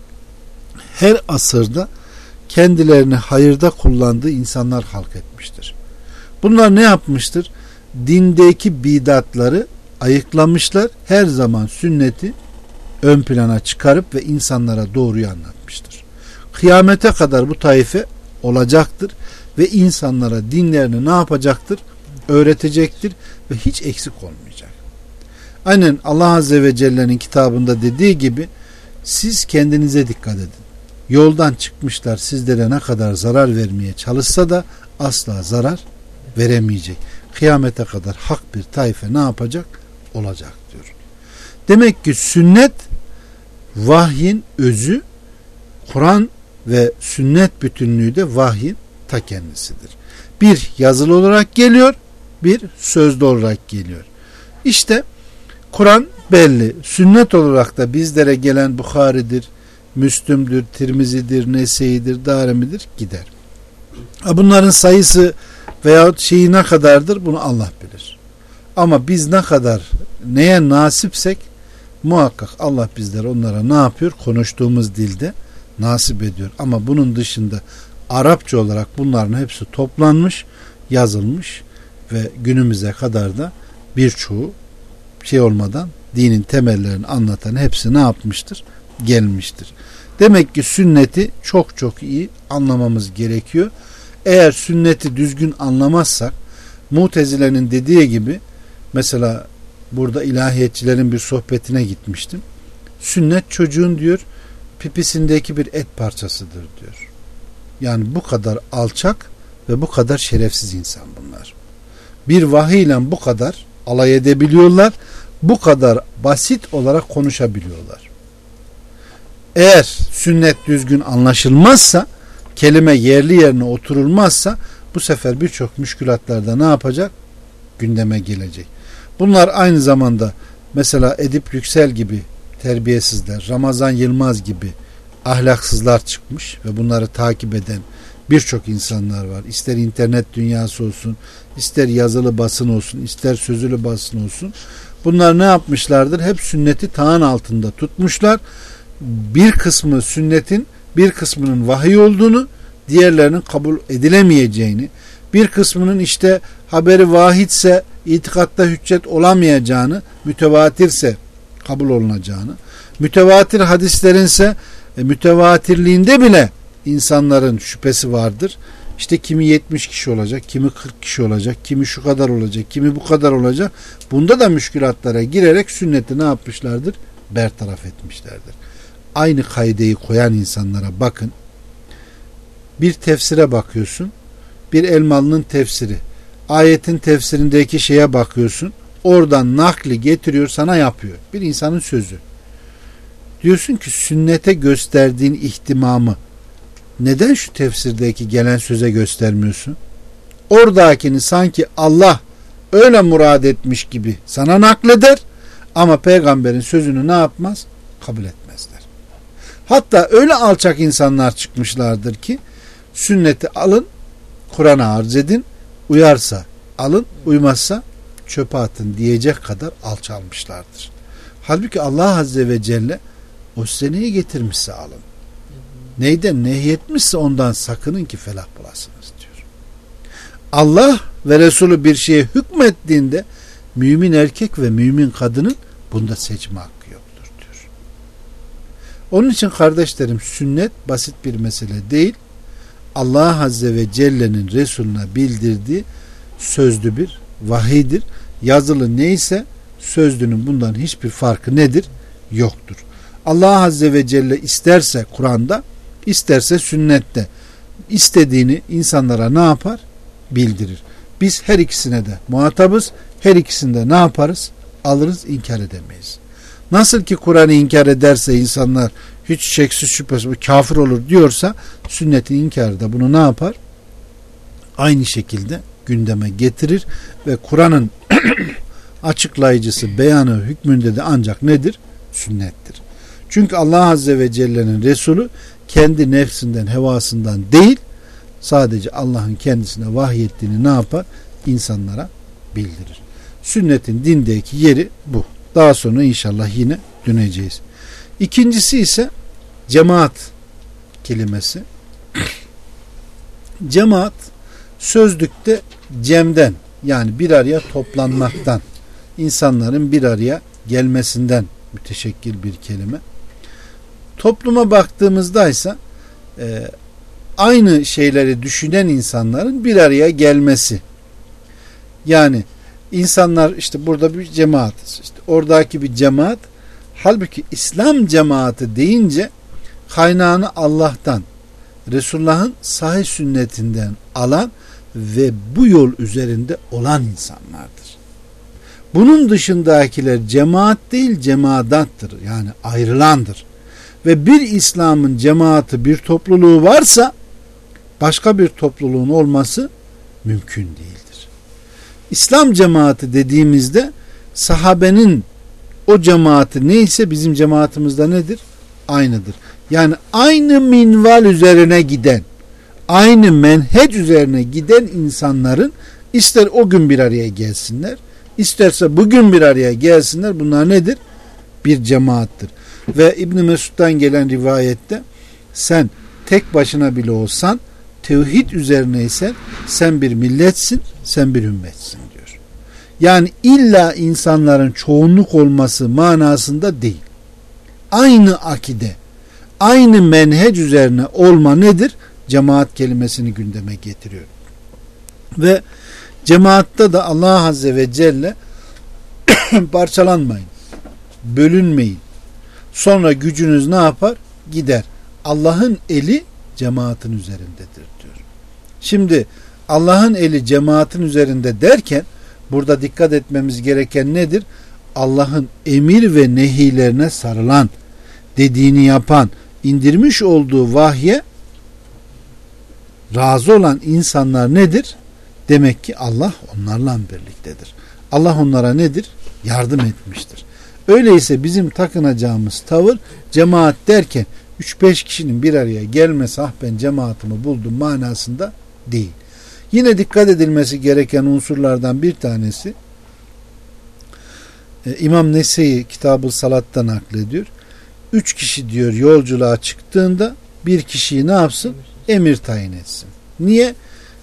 her asırda kendilerini hayırda kullandığı insanlar halk etmiştir. Bunlar ne yapmıştır? Dindeki bidatları ayıklamışlar. Her zaman sünneti ön plana çıkarıp ve insanlara doğruyu anlatmıştır. Kıyamete kadar bu taife olacaktır ve insanlara dinlerini ne yapacaktır? Öğretecektir ve hiç eksik olmayacak. Aynen Allah Azze ve Celle'nin kitabında dediği gibi siz kendinize dikkat edin. Yoldan çıkmışlar, sizlere ne kadar zarar vermeye çalışsa da asla zarar veremeyecek. Kıyamete kadar hak bir taife ne yapacak? Olacak diyor. Demek ki sünnet vahyin özü, Kur'an ve sünnet bütünlüğü de vahyin ta kendisidir. Bir yazılı olarak geliyor, bir sözlü olarak geliyor. İşte Kur'an belli. Sünnet olarak da bizlere gelen Bukhari'dir, Müslüm'dür, Tirmizi'dir, Nese'yidir, Darimi'dir gider. Bunların sayısı veyahut şeyi ne kadardır bunu Allah bilir. Ama biz ne kadar neye nasipsek muhakkak Allah bizlere onlara ne yapıyor? Konuştuğumuz dilde nasip ediyor. Ama bunun dışında Arapça olarak bunların hepsi toplanmış, yazılmış ve günümüze kadar da birçoğu şey olmadan dinin temellerini anlatan hepsi ne yapmıştır? Gelmiştir. Demek ki sünneti çok çok iyi anlamamız gerekiyor. Eğer sünneti düzgün anlamazsak Mutezile'nin dediği gibi, mesela burada ilahiyatçilerin bir sohbetine gitmiştim. Sünnet çocuğun diyor pipisindeki bir et parçasıdır diyor. Yani bu kadar alçak ve bu kadar şerefsiz insan bunlar. Bir vahiyle bu kadar alay edebiliyorlar. Bu kadar basit olarak konuşabiliyorlar. Eğer sünnet düzgün anlaşılmazsa, kelime yerli yerine oturulmazsa bu sefer birçok müşkülatlarda ne yapacak? Gündeme gelecek. Bunlar aynı zamanda mesela Edip Yüksel gibi terbiyesizler, Ramazan Yılmaz gibi ahlaksızlar çıkmış ve bunları takip eden birçok insanlar var. İster internet dünyası olsun, ister yazılı basın olsun, ister sözlü basın olsun. Bunlar ne yapmışlardır? Hep sünneti tağın altında tutmuşlar. Bir kısmı sünnetin, bir kısmının vahiy olduğunu, diğerlerinin kabul edilemeyeceğini Bir kısmının işte haberi vahidse itikatta hüccet olamayacağını, mütevatirse kabul olunacağını, mütevatir hadislerinse mütevatirliğinde bile insanların şüphesi vardır. İşte kimi 70 kişi olacak, kimi 40 kişi olacak, kimi şu kadar olacak, kimi bu kadar olacak. Bunda da müşkülatlara girerek sünneti ne yapmışlardır? Bertaraf etmişlerdir. Aynı kaideyi koyan insanlara bakın. Bir tefsire bakıyorsun. Bir Elmalı'nın tefsiri. Ayetin tefsirindeki şeye bakıyorsun. Oradan nakli getiriyor, sana yapıyor. Bir insanın sözü. Diyorsun ki sünnete gösterdiğin ihtimamı neden şu tefsirdeki gelen söze göstermiyorsun? Oradakini sanki Allah öyle murad etmiş gibi sana nakleder ama peygamberin sözünü ne yapmaz? Kabul etmezler. Hatta öyle alçak insanlar çıkmışlardır ki sünneti alın, Kur'an'a arz edin, uyarsa alın, uymazsa çöpe atın diyecek kadar alçalmışlardır. Halbuki Allah Azze ve Celle o size neyi getirmişse alın. Neyden nehyetmişse ondan sakının ki felah bulasınız diyor. Allah ve Resulü bir şeye hükmettiğinde mümin erkek ve mümin kadının bunda seçme hakkı yoktur diyor. Onun için kardeşlerim sünnet basit bir mesele değil. Allah Azze ve Celle'nin Resulüne bildirdiği sözlü bir vahiydir. Yazılı neyse sözlünün bundan hiçbir farkı nedir? Yoktur. Allah Azze ve Celle isterse Kur'an'da, isterse sünnette istediğini insanlara ne yapar? Bildirir. Biz her ikisine de muhatabız. Her ikisinde ne yaparız? Alırız, inkar edemeyiz. Nasıl ki Kur'an'ı inkar ederse insanlar hiç şeksiz şüphesiz bu kafir olur diyorsa sünnetin inkarı da bunu ne yapar? Aynı şekilde gündeme getirir ve Kur'an'ın açıklayıcısı beyanı hükmünde de ancak nedir? Sünnettir. Çünkü Allah Azze ve Celle'nin Resulü kendi nefsinden, hevasından değil, sadece Allah'ın kendisine vahyettiğini ne yapar? İnsanlara bildirir. Sünnetin dindeki yeri bu. Daha sonra inşallah yine döneceğiz. İkincisi ise cemaat kelimesi. Cemaat sözlükte cemden, yani bir araya toplanmaktan, insanların bir araya gelmesinden müteşekkil bir kelime. Topluma baktığımızda ise aynı şeyleri düşünen insanların bir araya gelmesi. Yani insanlar işte burada bir cemaat, işte oradaki bir cemaat. Halbuki İslam cemaati deyince kaynağını Allah'tan, Resulullah'ın sahih sünnetinden alan ve bu yol üzerinde olan insanlardır. Bunun dışındakiler cemaat değil, cemaadattır. Yani ayrılandır. Ve bir İslam'ın cemaati, bir topluluğu varsa başka bir topluluğun olması mümkün değildir. İslam cemaati dediğimizde sahabenin o cemaati neyse bizim cemaatimizde nedir? Aynıdır. Yani aynı minval üzerine giden, aynı menheç üzerine giden insanların ister o gün bir araya gelsinler, isterse bugün bir araya gelsinler, bunlar nedir? Bir cemaattir. Ve İbn Mesud'dan gelen rivayette sen tek başına bile olsan, tevhid üzerineysen sen bir milletsin, sen bir ümmetsin diyor. Yani illa insanların çoğunluk olması manasında değil. Aynı akide, aynı menhec üzerine olma nedir? Cemaat kelimesini gündeme getiriyor. Ve cemaatta da Allah Azze ve Celle parçalanmayın, bölünmeyin. Sonra gücünüz ne yapar? Gider. Allah'ın eli cemaatin üzerindedir diyor. Şimdi Allah'ın eli cemaatin üzerinde derken burada dikkat etmemiz gereken nedir? Allah'ın emir ve nehilerine sarılan, dediğini yapan, indirmiş olduğu vahye razı olan insanlar nedir? Demek ki Allah onlarla birliktedir. Allah onlara nedir? Yardım etmiştir. Öyleyse bizim takınacağımız tavır cemaat derken 3-5 kişinin bir araya gelmesi, ah ben cemaatimi buldum manasında değil. Yine dikkat edilmesi gereken unsurlardan bir tanesi İmam Nese'yi Kitab-ı Salat'tan naklediyor. 3 kişi diyor yolculuğa çıktığında bir kişiyi ne yapsın? Emir tayin etsin. Niye?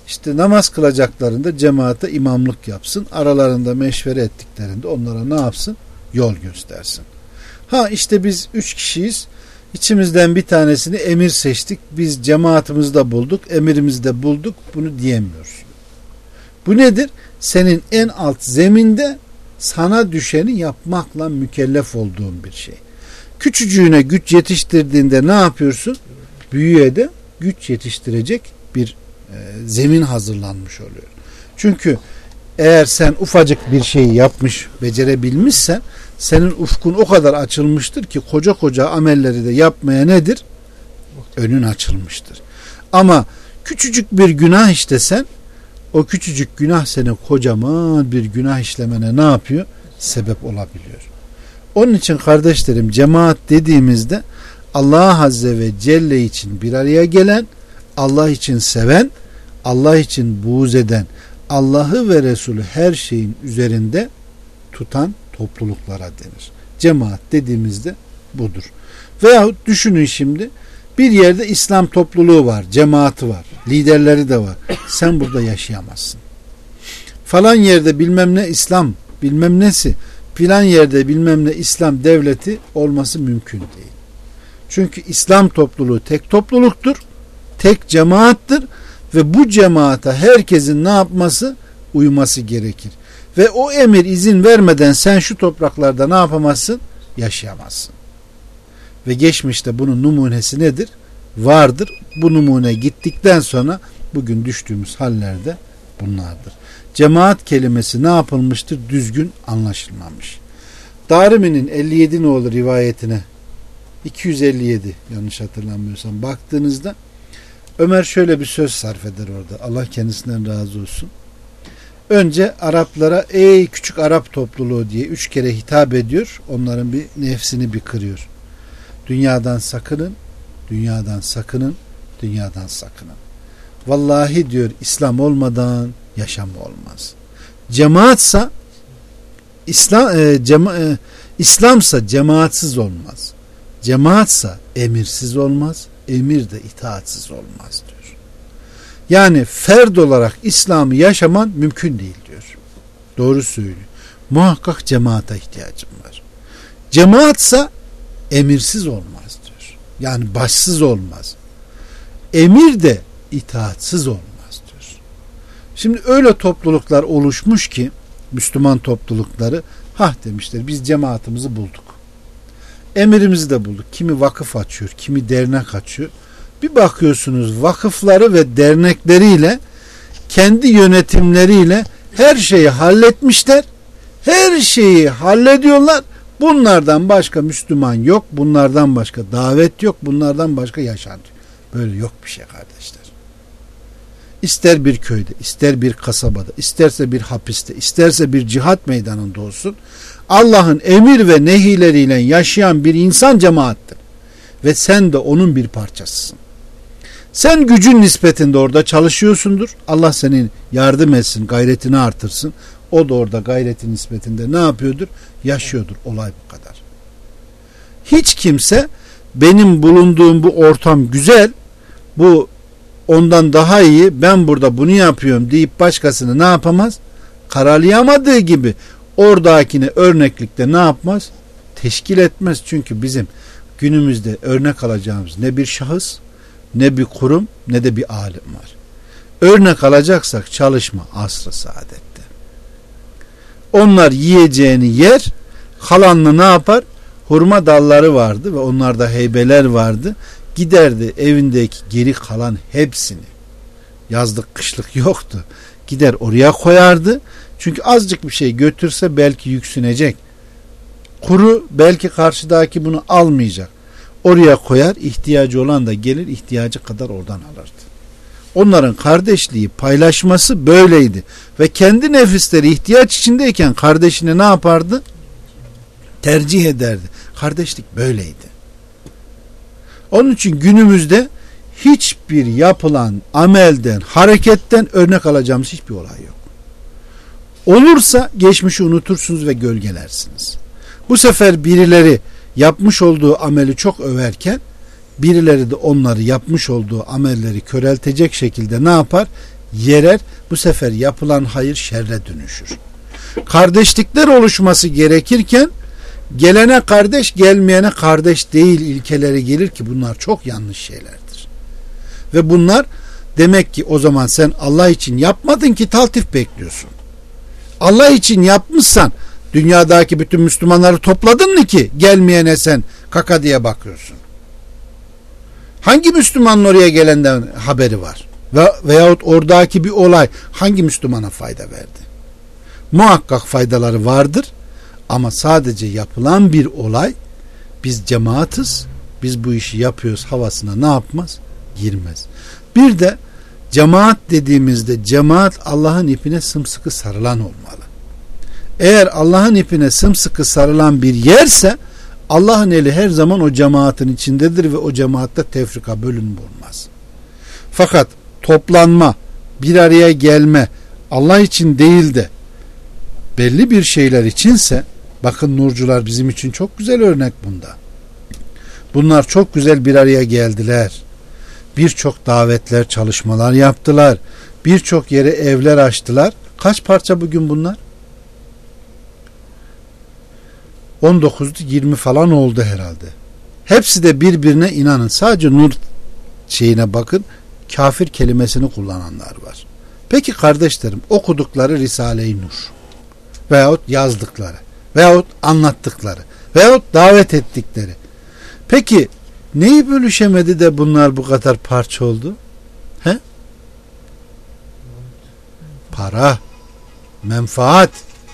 İşte namaz kılacaklarında cemaate imamlık yapsın. Aralarında meşvere ettiklerinde onlara ne yapsın? Yol göstersin. Ha işte biz 3 kişiyiz. İçimizden bir tanesini emir seçtik. Biz cemaatimizde bulduk, emirimizde bulduk. Bunu diyemiyoruz. Bu nedir? Senin en alt zeminde sana düşeni yapmakla mükellef olduğun bir şey. Küçücüğüne güç yetiştirdiğinde ne yapıyorsun? Büyüğe de güç yetiştirecek bir zemin hazırlanmış oluyor. Çünkü eğer sen ufacık bir şeyi yapmış, becerebilmişsen senin ufkun o kadar açılmıştır ki koca koca amelleri de yapmaya nedir? Önün açılmıştır. Ama küçücük bir günah işlesen o küçücük günah senin kocaman bir günah işlemene ne yapıyor? Sebep olabiliyor. Onun için kardeşlerim cemaat dediğimizde Allah Azze ve Celle için bir araya gelen, Allah için seven, Allah için buğz eden, Allah'ı ve Resulü her şeyin üzerinde tutan topluluklara denir. Cemaat dediğimizde budur. Veyahut düşünün şimdi bir yerde İslam topluluğu var, cemaati var, liderleri de var. Sen burada yaşayamazsın. Falan yerde bilmem ne İslam, bilmem nesi, filan yerde bilmem ne İslam devleti olması mümkün değil. Çünkü İslam topluluğu tek topluluktur, tek cemaattır ve bu cemaate herkesin ne yapması? Uyması gerekir. Ve o emir izin vermeden sen şu topraklarda ne yapamazsın? Yaşayamazsın. Ve geçmişte bunun numunesi nedir? Vardır. Bu numune gittikten sonra bugün düştüğümüz hallerde bunlardır. Cemaat kelimesi ne yapılmıştır? Düzgün anlaşılmamış. Darimi'nin 57 nolu rivayetine 257 yanlış hatırlamıyorsam baktığınızda Ömer şöyle bir söz sarf eder orada. Allah kendisinden razı olsun. Önce Araplara ey küçük Arap topluluğu diye 3 kere hitap ediyor. Onların bir nefsini bir kırıyor. Dünyadan sakının, dünyadan sakının, dünyadan sakının. Vallahi diyor İslam olmadan yaşam olmaz. Cemaatsa İslamsa cemaatsiz olmaz. Cemaatsa emirsiz olmaz. Emir de itaatsiz olmaz diyor. Yani ferd olarak İslam'ı yaşaman mümkün değil diyor. Doğru söylüyor. Muhakkak cemaate ihtiyacım var. Cemaatsa emirsiz olmaz diyor. Yani başsız olmaz. Emir de itaatsiz olmaz diyor. Şimdi öyle topluluklar oluşmuş ki Müslüman toplulukları demişler biz cemaatimizi bulduk. Emirimizi de bulduk. Kimi vakıf açıyor, kimi dernek açıyor. Bir bakıyorsunuz vakıfları ve dernekleriyle kendi yönetimleriyle her şeyi halletmişler. Her şeyi hallediyorlar. Bunlardan başka Müslüman yok. Bunlardan başka davet yok. Bunlardan başka yaşantı. Böyle yok bir şey kardeşler. İster bir köyde, ister bir kasabada, isterse bir hapiste, isterse bir cihat meydanında olsun. Allah'ın emir ve nehileriyle yaşayan bir insan cemaattir. Ve sen de onun bir parçasısın. Sen gücün nispetinde orada çalışıyorsundur. Allah senin yardım etsin, gayretini artırsın. O da orada gayretin nispetinde ne yapıyordur? Yaşıyordur. Olay bu kadar. Hiç kimse benim bulunduğum bu ortam güzel, bu ondan daha iyi, ben burada bunu yapıyorum deyip başkasını ne yapamaz? Karalayamadığı gibi oradakine örneklikte ne yapmaz? Teşkil etmez. Çünkü bizim günümüzde örnek alacağımız ne bir şahıs, ne bir kurum, ne de bir alim var. Örnek alacaksak çalışma asr-ı saadette. Onlar yiyeceğini yer, kalanını ne yapar? Hurma dalları vardı ve onlarda heybeler vardı. Giderdi evindeki geri kalan hepsini. Yazlık kışlık yoktu. Gider oraya koyardı. Çünkü azıcık bir şey götürse belki yüksünecek. Kuru belki karşıdaki bunu almayacak. Oraya koyar, ihtiyacı olan da gelir ihtiyacı kadar oradan alırdı. Onların kardeşliği, paylaşması böyleydi. Ve kendi nefisleri ihtiyaç içindeyken kardeşine ne yapardı? Tercih ederdi. Kardeşlik böyleydi. Onun için günümüzde hiçbir yapılan amelden, hareketten örnek alacağımız hiçbir olay yok. Olursa geçmişi unutursunuz ve gölgelersiniz. Bu sefer birileri yapmış olduğu ameli çok överken birileri de onları yapmış olduğu amelleri köreltecek şekilde ne yapar? yerer. Bu sefer yapılan hayır şerre dönüşür. Kardeşlikler oluşması gerekirken gelene kardeş, gelmeyene kardeş değil ilkeleri gelir ki bunlar çok yanlış şeylerdir. Ve bunlar demek ki o zaman sen Allah için yapmadın ki taltif bekliyorsun. Allah için yapmışsan dünyadaki bütün Müslümanları topladın mı ki gelmeyene sen kaka diye bakıyorsun? Hangi Müslümanın oraya gelenden haberi var? Veyahut oradaki bir olay hangi Müslümana fayda verdi? Muhakkak faydaları vardır ama sadece yapılan bir olay biz cemaatiz, biz bu işi yapıyoruz havasına ne yapmaz? Girmez. Bir de cemaat dediğimizde cemaat Allah'ın ipine sımsıkı sarılan olmalı. Eğer Allah'ın ipine sımsıkı sarılan bir yerse Allah'ın eli her zaman o cemaatin içindedir ve o cemaatte tefrika, bölünme olmaz. Fakat toplanma, bir araya gelme Allah için değil de belli bir şeyler içinse, bakın nurcular bizim için çok güzel örnek bunda. Bunlar çok güzel bir araya geldiler. Birçok davetler, çalışmalar yaptılar. Birçok yere evler açtılar. Kaç parça bugün bunlar? 19'du 20 falan oldu herhalde. Hepsi de birbirine inanın. Sadece nur şeyine bakın. Kafir kelimesini kullananlar var. Peki kardeşlerim, okudukları Risale-i Nur veyahut yazdıkları veyahut anlattıkları veyahut davet ettikleri. Peki neyi bölüşemedi de bunlar bu kadar parça oldu? He? Para, menfaat.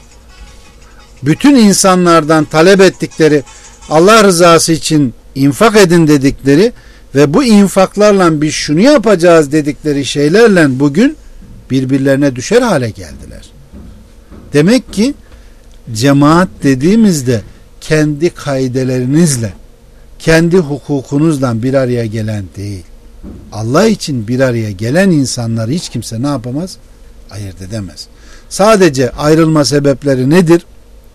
Bütün insanlardan talep ettikleri, Allah rızası için infak edin dedikleri ve bu infaklarla biz şunu yapacağız dedikleri şeylerle bugün birbirlerine düşer hale geldiler. Demek ki cemaat dediğimizde kendi kaidelerinizle, kendi hukukunuzla bir araya gelen değil. Allah için bir araya gelen insanları hiç kimse ne yapamaz? Ayırt edemez. Sadece ayrılma sebepleri nedir?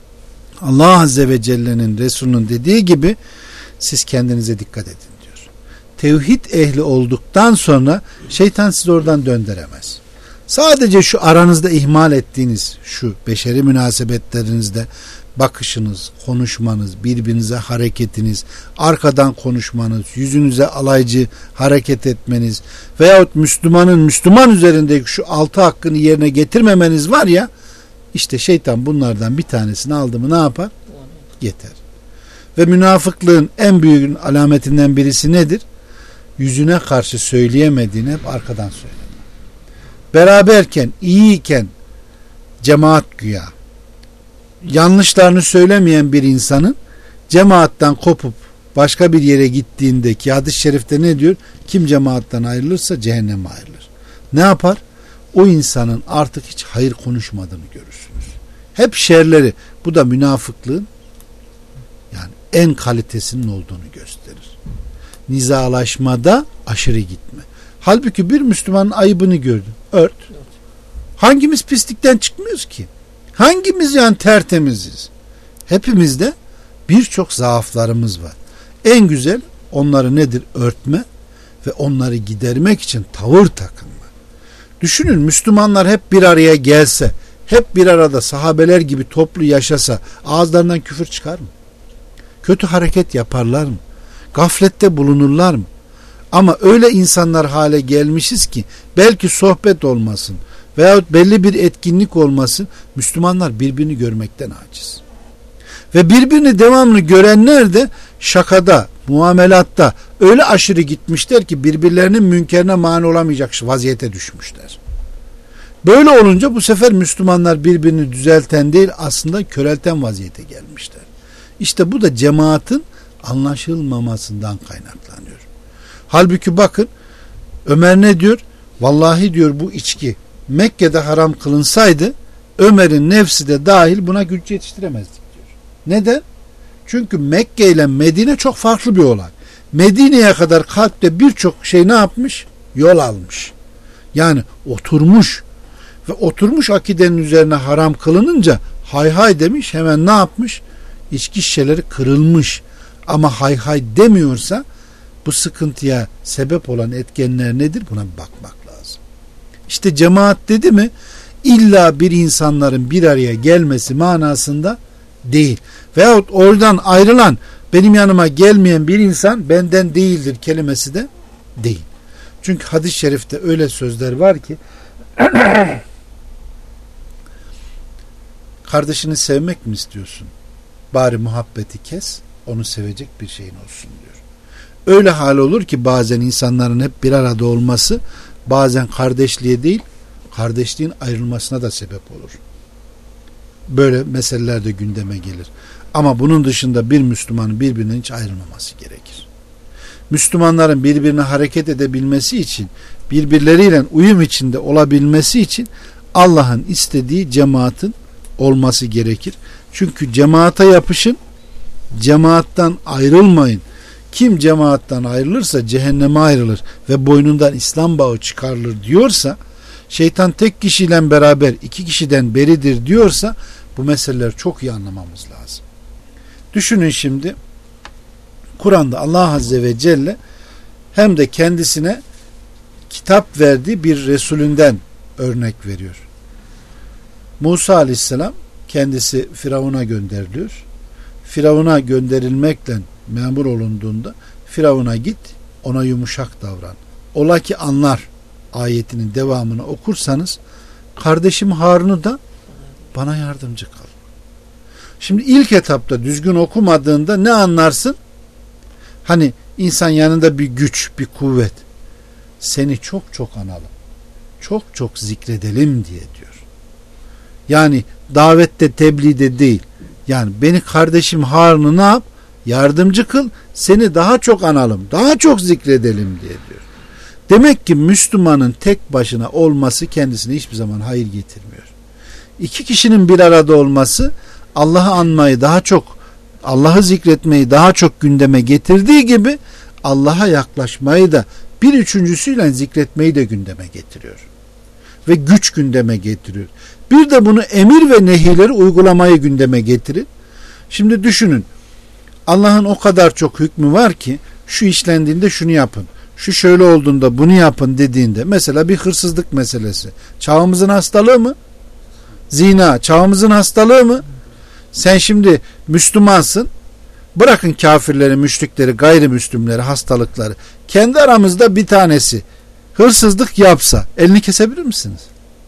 Allah Azze ve Celle'nin, Resulünün dediği gibi siz kendinize dikkat edin diyor. Tevhid ehli olduktan sonra şeytan sizi oradan döndüremez. Sadece şu aranızda ihmal ettiğiniz şu beşeri münasebetlerinizde bakışınız, konuşmanız, birbirinize hareketiniz, arkadan konuşmanız, yüzünüze alaycı hareket etmeniz veyahut Müslüman üzerindeki şu 6 hakkını yerine getirmemeniz var ya, işte şeytan bunlardan bir tanesini aldı mı ne yapar? Yeter. Ve münafıklığın en büyük alametinden birisi nedir? Yüzüne karşı söyleyemediğini hep arkadan söyleme. Beraberken, iyiyken cemaat güya. Yanlışlarını söylemeyen bir insanın cemaatten kopup başka bir yere gittiğindeki hadis-i şerifte ne diyor? Kim cemaattan ayrılırsa cehenneme ayrılır. Ne yapar? O insanın artık hiç hayır konuşmadığını görürsünüz. Hep şerleri. Bu da münafıklığın yani en kalitesinin olduğunu gösterir. Nizalaşmada aşırı gitme. Halbuki bir Müslümanın ayıbını gördün. Ört. Hangimiz pislikten çıkmıyoruz ki? Hangimiz yani tertemiziz? Hepimizde birçok zaaflarımız var. En güzel onları nedir? Örtme ve onları gidermek için tavır takınma. Düşünün, Müslümanlar hep bir araya gelse, hep bir arada sahabeler gibi toplu yaşasa ağızlarından küfür çıkar mı? Kötü hareket yaparlar mı? Gaflette bulunurlar mı? Ama öyle insanlar hale gelmişiz ki belki sohbet olmasın veyahut belli bir etkinlik olmasın, Müslümanlar birbirini görmekten aciz. Ve birbirini devamlı görenler de şakada, muamelatta öyle aşırı gitmişler ki birbirlerinin münkerine mani olamayacak vaziyete düşmüşler. Böyle olunca bu sefer Müslümanlar birbirini düzelten değil, aslında körelten vaziyete gelmişler. İşte bu da cemaatin anlaşılmamasından kaynaklanıyor. Halbuki bakın Ömer ne diyor? Vallahi diyor bu içki Mekke'de haram kılınsaydı Ömer'in nefsi de dahil buna güç yetiştiremezdik diyor. Neden? Çünkü Mekke ile Medine çok farklı bir olay. Medine'ye kadar kalpte birçok şey ne yapmış? Yol almış. Yani oturmuş ve oturmuş akidenin üzerine haram kılınınca hay hay demiş, hemen ne yapmış? İçki şişeleri kırılmış. Ama hay hay demiyorsa bu sıkıntıya sebep olan etkenler nedir? Buna bir bakmak lazım. İşte cemaat dedi mi illa bir insanların bir araya gelmesi manasında değil. Veyahut oradan ayrılan, benim yanıma gelmeyen bir insan benden değildir kelimesi de değil. Çünkü hadis-i şerifte öyle sözler var ki kardeşini sevmek mi istiyorsun? Bari muhabbeti kes, onu sevecek bir şeyin olsun diyor. Öyle hal olur ki bazen insanların hep bir arada olması bazen kardeşliğe değil, kardeşliğin ayrılmasına da sebep olur. Böyle meseleler de gündeme gelir. Ama bunun dışında bir Müslümanın birbirinden hiç ayrılmaması gerekir. Müslümanların birbirine hareket edebilmesi için, birbirleriyle uyum içinde olabilmesi için Allah'ın istediği cemaatin olması gerekir. Çünkü cemaate yapışın, cemaattan ayrılmayın. Kim cemaattan ayrılırsa cehenneme ayrılır ve boynundan İslam bağı çıkarılır diyorsa, şeytan tek kişiyle beraber iki kişiden beridir diyorsa, bu meseleleri çok iyi anlamamız lazım. Düşünün şimdi, Kur'an'da Allah Azze ve Celle hem de kendisine kitap verdiği bir Resulünden örnek veriyor. Musa Aleyhisselam kendisi Firavun'a gönderiliyor. Firavun'a gönderilmekle memur olunduğunda Firavun'a git, ona yumuşak davran. Ola ki anlar ayetinin devamını okursanız, kardeşim Harun'u da bana yardımcı kal. Şimdi ilk etapta düzgün okumadığında ne anlarsın? Hani insan yanında bir güç, bir kuvvet. Seni çok çok analım, çok çok zikredelim diye diyor. Yani davette, tebliğde değil. Yani beni kardeşim Harun'u ne yap? Yardımcı kıl, seni daha çok analım, daha çok zikredelim diye diyor. Demek ki Müslümanın tek başına olması kendisine hiçbir zaman hayır getirmiyor. İki kişinin bir arada olması Allah'ı anmayı daha çok, Allah'ı zikretmeyi daha çok gündeme getirdiği gibi Allah'a yaklaşmayı da bir üçüncüsüyle zikretmeyi de gündeme getiriyor. Ve güç gündeme getiriyor. Bir de bunu emir ve nehirleri uygulamayı gündeme getirin. Şimdi düşünün, Allah'ın o kadar çok hükmü var ki, şu işlendiğinde şunu yapın, şu şöyle olduğunda bunu yapın dediğinde, mesela bir hırsızlık meselesi çağımızın hastalığı mı? Zina çağımızın hastalığı mı? Sen şimdi Müslümansın, bırakın kafirleri, müşrikleri, gayrimüslimleri, hastalıkları, kendi aramızda bir tanesi hırsızlık yapsa elini kesebilir misiniz?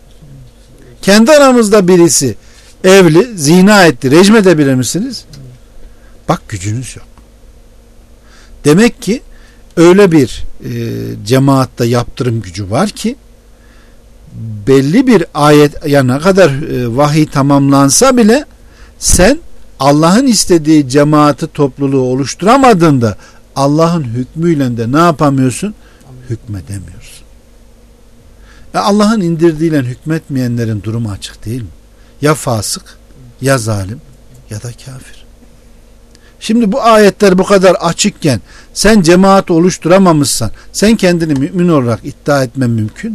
Kendi aramızda birisi evli, zina etti, rejim edebilir misiniz? Bak, gücünüz yok. Demek ki öyle bir cemaatta yaptırım gücü var ki, belli bir ayet, yani ne kadar vahiy tamamlansa bile sen Allah'ın istediği cemaati, topluluğu oluşturamadığında Allah'ın hükmüyle de ne yapamıyorsun? Hükmedemiyorsun. Allah'ın indirdiğiyle hükmetmeyenlerin durumu açık değil mi? Ya fasık, ya zalim, ya da kafir. Şimdi bu ayetler bu kadar açıkken sen cemaat oluşturamamışsan sen kendini mümin olarak iddia etmen mümkün mü?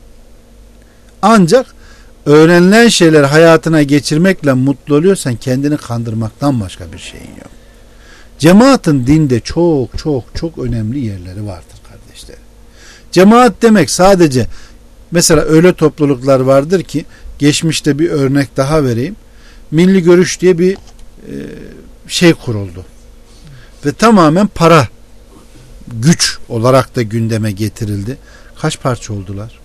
Ancak öğrenilen şeyler hayatına geçirmekle mutlu oluyorsan kendini kandırmaktan başka bir şeyin yok. Cemaatin dinde çok çok çok önemli yerleri vardır kardeşler. Cemaat demek sadece, mesela öyle topluluklar vardır ki, geçmişte bir örnek daha vereyim. Milli Görüş diye bir şey kuruldu. Ve tamamen para, güç olarak da gündeme getirildi. Kaç parça oldular?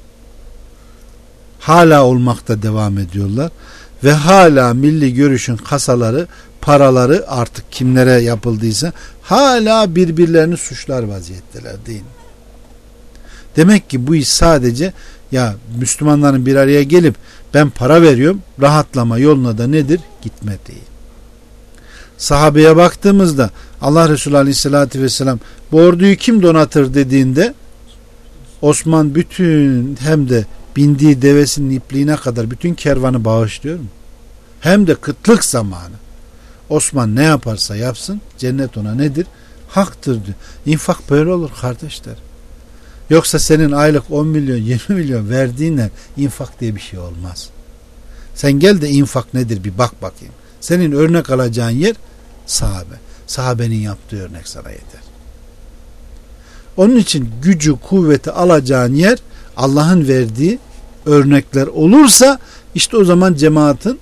Hala olmakta devam ediyorlar. Ve hala Milli Görüş'ün kasaları, paraları artık kimlere yapıldıysa hala birbirlerini suçlar vaziyetteler değil mi? Demek ki bu iş sadece ya Müslümanların bir araya gelip ben para veriyorum, rahatlama yoluna da nedir? Gitme değil. Sahabeye baktığımızda Allah Resulü Aleyhisselatü Vesselam bu orduyu kim donatır dediğinde Osman bütün, hem de bindiği devesinin ipliğine kadar bütün kervanı bağışlıyor mu? Hem de kıtlık zamanı. Osman ne yaparsa yapsın cennet ona nedir? Haktır diyor. İnfak böyle olur kardeşler. Yoksa senin aylık 10 milyon 20 milyon verdiğinle infak diye bir şey olmaz. Sen gel de infak nedir bir bak bakayım. Senin örnek alacağın yer sahabe. Sahabenin yaptığı örnek sana yeter. Onun için gücü, kuvveti alacağın yer Allah'ın verdiği örnekler olursa işte o zaman cemaatin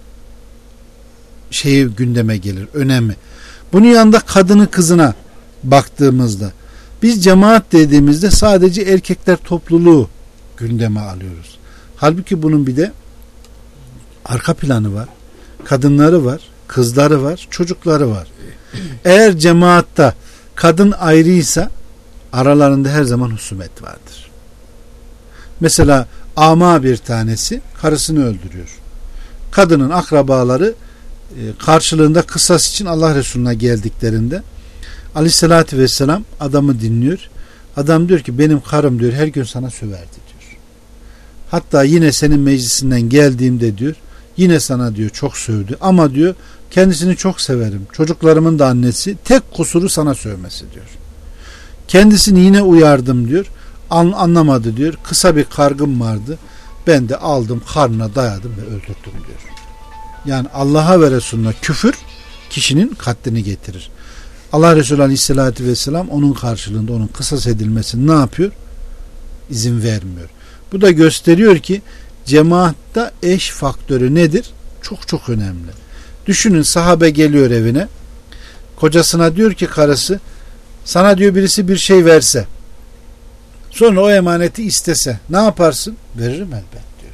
gündeme gelir, önemi. Bunun yanında kadını kızına baktığımızda biz cemaat dediğimizde sadece erkekler topluluğu gündeme alıyoruz. Halbuki bunun bir de arka planı var. Kadınları var, kızları var, çocukları var. Eğer cemaatta kadın ayrıysa aralarında her zaman husumet vardır. Mesela ama bir tanesi karısını öldürüyor. Kadının akrabaları karşılığında kısas için Allah Resulüne geldiklerinde Aleyhisselatü Vesselam adamı dinliyor. Adam diyor ki benim karım diyor her gün sana söverdi diyor. Hatta yine senin meclisinden geldiğimde diyor yine sana diyor çok sövdü ama diyor kendisini çok severim. Çocuklarımın da annesi, tek kusuru sana sövmesi diyor. Kendisini yine uyardım diyor. Anlamadı diyor. Kısa bir kargım vardı. Ben de aldım karnına dayadım ve öldürdüm diyor. Yani Allah'a ve Resulüne küfür kişinin katlini getirir. Allah Resulü Aleyhisselatü Vesselam onun karşılığında onun kısas edilmesini ne yapıyor? İzin vermiyor. Bu da gösteriyor ki cemaatta eş faktörü nedir? Çok çok önemli. Düşünün, sahabe geliyor evine. Kocasına diyor ki karısı, sana diyor birisi bir şey verse, sonra o emaneti istese ne yaparsın? Veririm elbet diyor.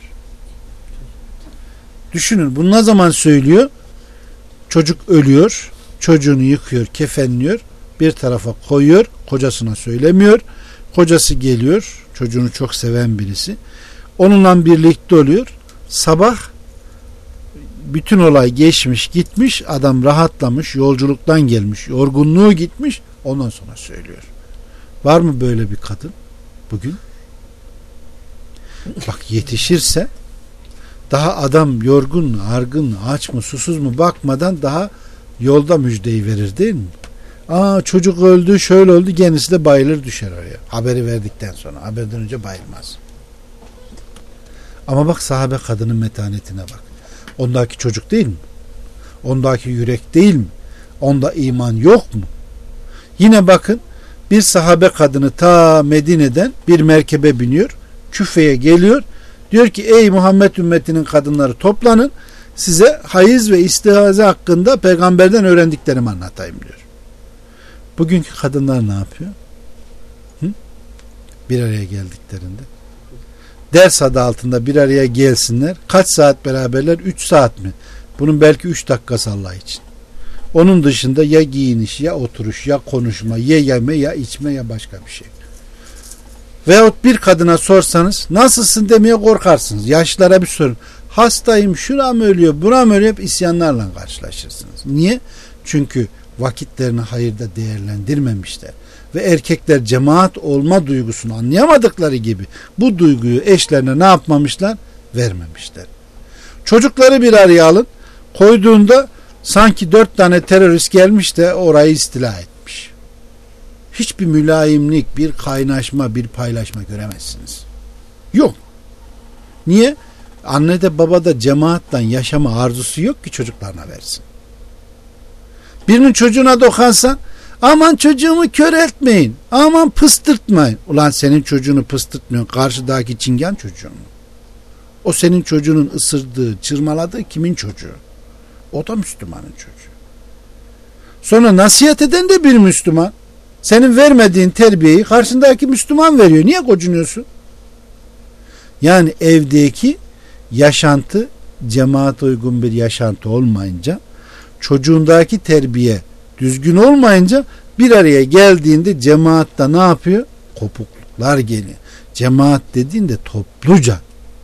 Düşünün, bunu ne zaman söylüyor? Çocuk ölüyor, çocuğunu yıkıyor, kefenliyor, bir tarafa koyuyor, kocasına söylemiyor. Kocası geliyor, çocuğunu çok seven birisi. Onunla birlikte oluyor. Sabah bütün olay geçmiş gitmiş, adam rahatlamış, yolculuktan gelmiş, yorgunluğu gitmiş, ondan sonra söylüyor. Var mı böyle bir kadın bugün? Bak, yetişirse daha adam yorgun, argın, aç mı, susuz mu bakmadan daha yolda müjdeyi verir değil mi? Çocuk öldü, şöyle öldü, kendisi de bayılır düşer oraya. Haberi verdikten sonra, haberden önce bayılmaz. Ama bak sahabe kadının metanetine bak. Ondaki çocuk değil mi? Ondaki yürek değil mi? Onda iman yok mu? Yine bakın, bir sahabe kadını ta Medine'den bir merkebe biniyor. Küfe'ye geliyor. Diyor ki ey Muhammed ümmetinin kadınları toplanın. Size hayız ve istihaze hakkında peygamberden öğrendiklerimi anlatayım diyor. Bugünkü kadınlar ne yapıyor? Bir araya geldiklerinde. Ders adı altında bir araya gelsinler. Kaç saat beraberler? 3 saat mi? Bunun belki 3 dakikası Allah için. Onun dışında ya giyiniş, ya oturuş, ya konuşma, ya yeme, ya içme, ya başka bir şey. Veyahut bir kadına sorsanız nasılsın demeye korkarsınız. Yaşlılara bir sorun. Hastayım, şuna mı ölüyor, buna mı ölüyor? Hep isyanlarla karşılaşırsınız. Niye? Çünkü vakitlerini hayırda değerlendirmemişler. Ve erkekler cemaat olma duygusunu anlayamadıkları gibi bu duyguyu eşlerine ne yapmamışlar? Vermemişler. Çocukları bir araya alın. Koyduğunda sanki 4 tane terörist gelmiş de orayı istila etmiş. Hiçbir mülayimlik, bir kaynaşma, bir paylaşma göremezsiniz. Yok. Niye? Anne de baba da cemaatten yaşama arzusu yok ki çocuklarına versin. Birinin çocuğuna dokansan aman çocuğumu kör etmeyin, aman pıstırtmayın. Ulan senin çocuğunu pıstırtmıyorsun, karşıdaki çingen çocuğun. O senin çocuğunun ısırdığı, çırmaladığı kimin çocuğu? O da Müslümanın çocuğu. Sonra nasihat eden de bir Müslüman. Senin vermediğin terbiyeyi karşındaki Müslüman veriyor. Niye gocunuyorsun? Yani evdeki yaşantı cemaate uygun bir yaşantı olmayınca, çocuğundaki terbiye düzgün olmayınca bir araya geldiğinde cemaatta ne yapıyor? Kopukluklar geliyor. Cemaat dediğinde topluca.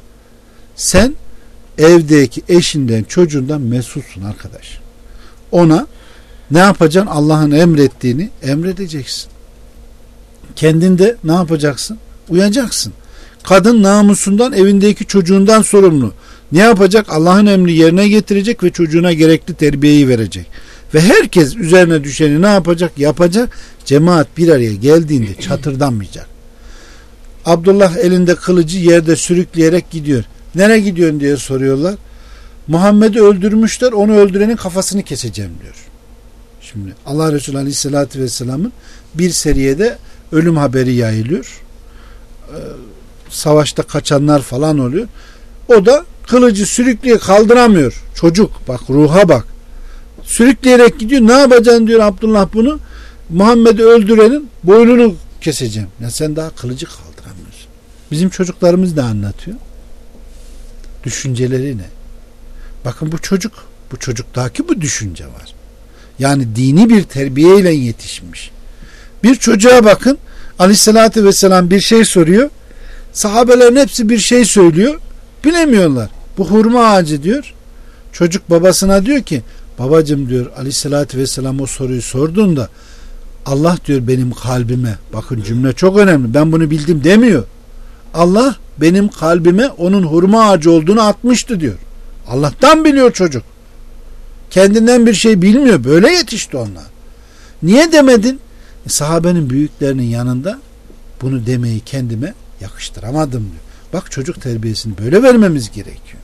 Sen evdeki eşinden, çocuğundan mesulsun arkadaş. Ona ne yapacaksın? Allah'ın emrettiğini emredeceksin. Kendin de ne yapacaksın? Uyacaksın. Kadın namusundan, evindeki çocuğundan sorumlu. Ne yapacak? Allah'ın emri yerine getirecek ve çocuğuna gerekli terbiyeyi verecek. Ve herkes üzerine düşeni ne yapacak? Yapacak. Cemaat bir araya geldiğinde çatırdanmayacak. Abdullah elinde kılıcı yerde sürükleyerek gidiyor. Nereye gidiyorsun diye soruyorlar. Muhammed'i öldürmüşler, onu öldürenin kafasını keseceğim diyor. Şimdi Allah Resulü Aleyhisselatü Vesselam'ın bir seriyede ölüm haberi yayılıyor. Savaşta kaçanlar falan oluyor. O da kılıcı sürükleye kaldıramıyor. Çocuk bak, ruha bak. Sürükleyerek gidiyor. Ne yapacaksın diyor Abdullah bunu. Muhammed'i öldürenin boynunu keseceğim. Ya sen daha kılıcı kaldıramıyorsun. Bizim çocuklarımız ne anlatıyor? Düşünceleri ne? Bakın bu çocuk. Bu çocuktaki bu düşünce var. Yani dini bir terbiyeyle yetişmiş. Bir çocuğa bakın. Aleyhissalatü vesselam bir şey soruyor. Sahabelerin hepsi bir şey söylüyor. Bilemiyorlar. Bu hurma ağacı diyor. Çocuk babasına diyor ki, babacığım diyor, Aleyhissalatü vesselam o soruyu sorduğunda Allah diyor benim kalbime, bakın cümle çok önemli, ben bunu bildim demiyor. Allah benim kalbime onun hurma ağacı olduğunu atmıştı diyor. Allah'tan biliyor çocuk. Kendinden bir şey bilmiyor. Böyle yetişti onlar. Niye demedin? Sahabenin büyüklerinin yanında bunu demeyi kendime yakıştıramadım diyor. Bak, çocuk terbiyesini böyle vermemiz gerekiyor.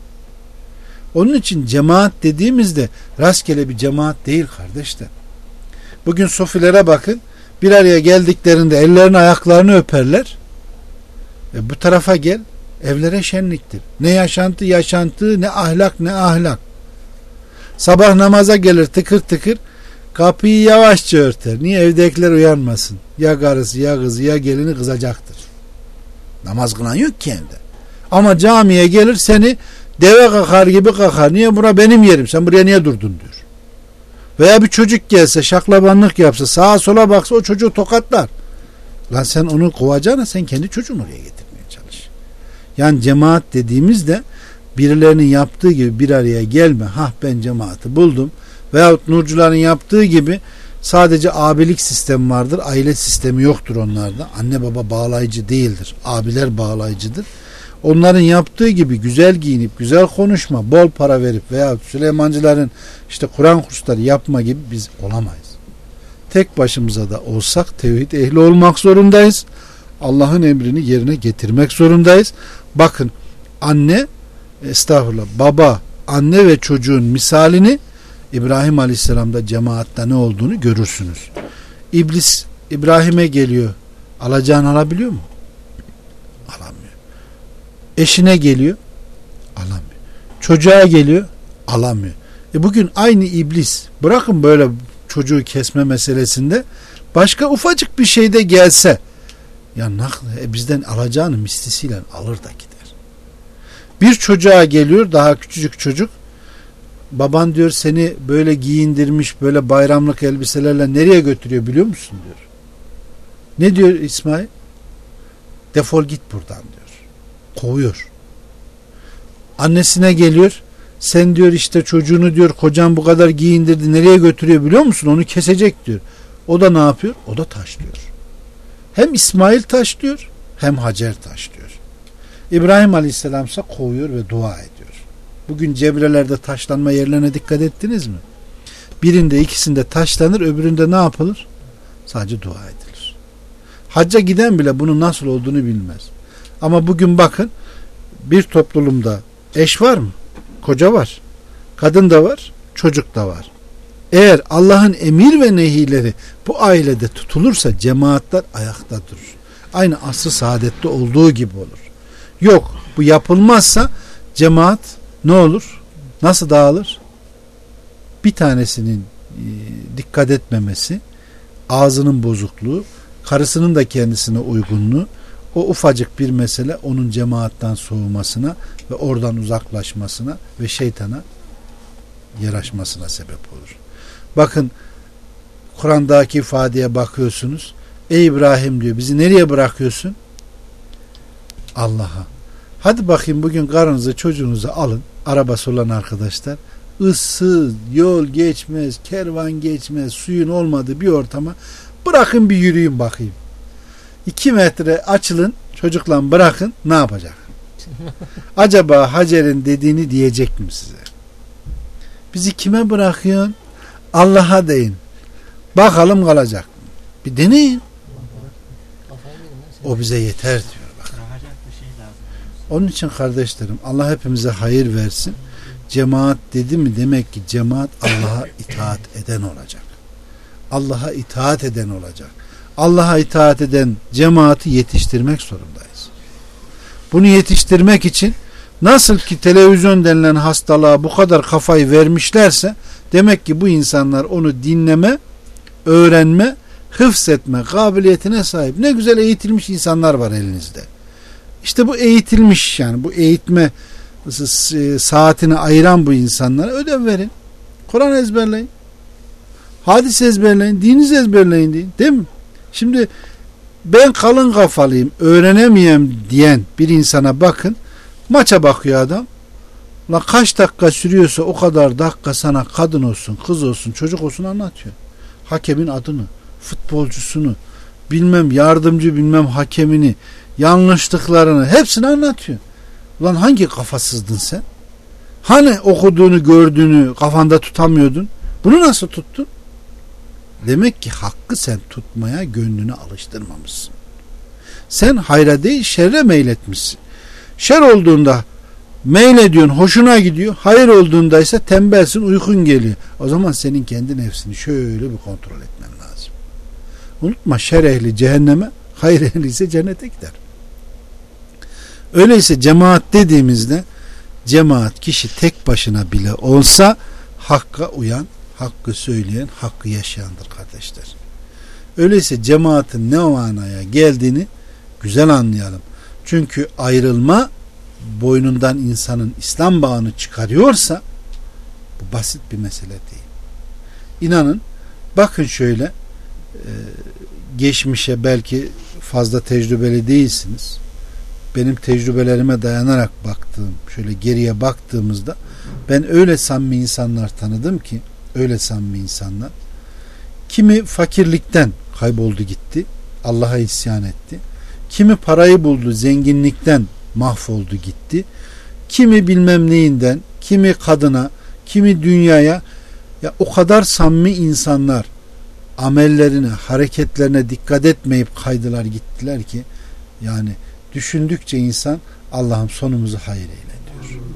Onun için cemaat dediğimizde rastgele bir cemaat değil kardeşler. Bugün sofilere bakın. Bir araya geldiklerinde ellerini ayaklarını öperler. Bu tarafa gel. Evlere şenliktir. Ne yaşantı, ne ahlak. Sabah namaza gelir tıkır tıkır. Kapıyı yavaşça örter. Niye? Evdekiler uyanmasın. Ya karısı, ya kızı, ya gelini kızacaktır. Namaz kılan yok ki evde. Ama camiye gelir, seni deve kakar gibi kakar. Niye? Bura benim yerim. Sen buraya niye durdun diyor. Veya bir çocuk gelse, şaklabanlık yapsa, sağa sola baksa o çocuğu tokatlar. Lan sen onu kovacağına sen kendi çocuğunu oraya getirmeye çalış. Yani cemaat dediğimizde birilerinin yaptığı gibi bir araya gelme. Ben cemaati buldum. Veyahut nurcuların yaptığı gibi sadece abilik sistemi vardır. Aile sistemi yoktur onlarda. Anne baba bağlayıcı değildir. Abiler bağlayıcıdır. Onların yaptığı gibi güzel giyinip güzel konuşma, bol para verip veya Süleymancıların işte Kur'an kursları yapma gibi biz olamayız. Tek başımıza da olsak tevhid ehli olmak zorundayız. Allah'ın emrini yerine getirmek zorundayız. Bakın baba, anne ve çocuğun misalini İbrahim Aleyhisselam'da cemaatte ne olduğunu görürsünüz. İblis İbrahim'e geliyor. Alacağını alabiliyor mu? Alamıyor. Eşine geliyor. Alamıyor. Çocuğa geliyor. Alamıyor. Bugün aynı iblis, bırakın böyle çocuğu kesme meselesinde, başka ufacık bir şeyde gelse ya bizden alacağını mislisiyle alır da gider. Bir çocuğa geliyor, daha küçücük çocuk, baban diyor seni böyle giyindirmiş, böyle bayramlık elbiselerle nereye götürüyor biliyor musun diyor. Ne diyor İsmail? Defol git buradan diyor. Kovuyor. Annesine geliyor, sen diyor işte çocuğunu diyor kocan bu kadar giyindirdi, nereye götürüyor biliyor musun? Onu kesecek diyor. O da ne yapıyor? O da taşlıyor. Hem İsmail taşlıyor hem Hacer taşlıyor. İbrahim Aleyhisselam ise kovuyor ve dua ediyor. Bugün cebrelerde taşlanma yerlerine dikkat ettiniz mi? Birinde ikisinde taşlanır, öbüründe ne yapılır? Sadece dua edilir. Hacca giden bile bunun nasıl olduğunu bilmez. Ama bugün bakın, bir toplumda eş var mı? Koca var. Kadın da var. Çocuk da var. Eğer Allah'ın emir ve nehileri bu ailede tutulursa cemaatler ayakta durur. Aynı asr-ı saadette olduğu gibi olur. Yok, bu yapılmazsa cemaat ne olur? Nasıl dağılır? Bir tanesinin dikkat etmemesi, ağzının bozukluğu, karısının da kendisine uygunluğu, o ufacık bir mesele onun cemaatten soğumasına ve oradan uzaklaşmasına ve şeytana yaraşmasına sebep olur. Bakın Kur'an'daki ifadeye bakıyorsunuz. Ey İbrahim diyor, bizi nereye bırakıyorsun? Allah'a. Hadi bakayım bugün karınızı çocuğunuzu alın, arabası olan arkadaşlar, ıssız, yol geçmez, kervan geçmez, suyun olmadığı bir ortama bırakın, bir yürüyün bakayım. 2 metre açılın, çocukla bırakın, ne yapacak? Acaba Hacer'in dediğini diyecek mi size? Bizi kime bırakıyorsun? Allah'a deyin. Bakalım kalacak mı? Bir deneyin. O bize yeter diyor. Bakın. Onun için kardeşlerim, Allah hepimize hayır versin. Cemaat dedi mi demek ki cemaat Allah'a itaat eden olacak. Allah'a itaat eden olacak. Allah'a itaat eden cemaati yetiştirmek zorundayız. Bunu yetiştirmek için Nasıl ki televizyon denilen hastalığa bu kadar kafayı vermişlerse demek ki bu insanlar onu dinleme, öğrenme, hıfzetme kabiliyetine sahip. Ne güzel eğitilmiş insanlar var elinizde. İşte bu eğitilmiş, yani bu eğitme saatini ayıran bu insanlara ödev verin. Kur'an ezberleyin. Hadis ezberleyin. Dininizi ezberleyin deyin. Değil mi? Şimdi ben kalın kafalıyım, öğrenemeyem diyen bir insana bakın. Maça bakıyor adam. La kaç dakika sürüyorsa o kadar dakika sana kadın olsun, kız olsun, çocuk olsun anlatıyor. Hakemin adını, futbolcusunu, bilmem yardımcı bilmem hakemini, yanlışlıklarını hepsini anlatıyor. Ulan hangi kafasızdın sen? Hani okuduğunu gördüğünü kafanda tutamıyordun? Bunu nasıl tuttun? Demek ki hakkı sen tutmaya gönlünü alıştırmamışsın. Sen hayra değil şerre meyletmişsin. Şer olduğunda meylediyorsun, hoşuna gidiyor. Hayır olduğunda ise tembelsin, uykun geliyor. O zaman senin kendi nefsini şöyle bir kontrol etmen lazım. Unutma, şer ehli cehenneme, hayır ehli ise cennete gider. Öyleyse cemaat dediğimizde cemaat kişi tek başına bile olsa hakka uyan, hakkı söyleyen, hakkı yaşayandır kardeşler. Öyleyse cemaatin ne manaya geldiğini güzel anlayalım. Çünkü ayrılma boynundan insanın İslam bağını çıkarıyorsa bu basit bir mesele değil. İnanın, bakın şöyle, geçmişe belki fazla tecrübeli değilsiniz. Benim tecrübelerime dayanarak baktığım, şöyle geriye baktığımızda ben öyle samimi insanlar tanıdım ki, öyle samimi insanlar. Kimi fakirlikten kayboldu gitti, Allah'a isyan etti. Kimi parayı buldu, zenginlikten mahvoldu gitti. Kimi bilmem neyinden, kimi kadına, kimi dünyaya. Ya o kadar samimi insanlar amellerine, hareketlerine dikkat etmeyip kaydılar gittiler ki, yani düşündükçe insan Allah'ım sonumuzu hayır eyle diyor.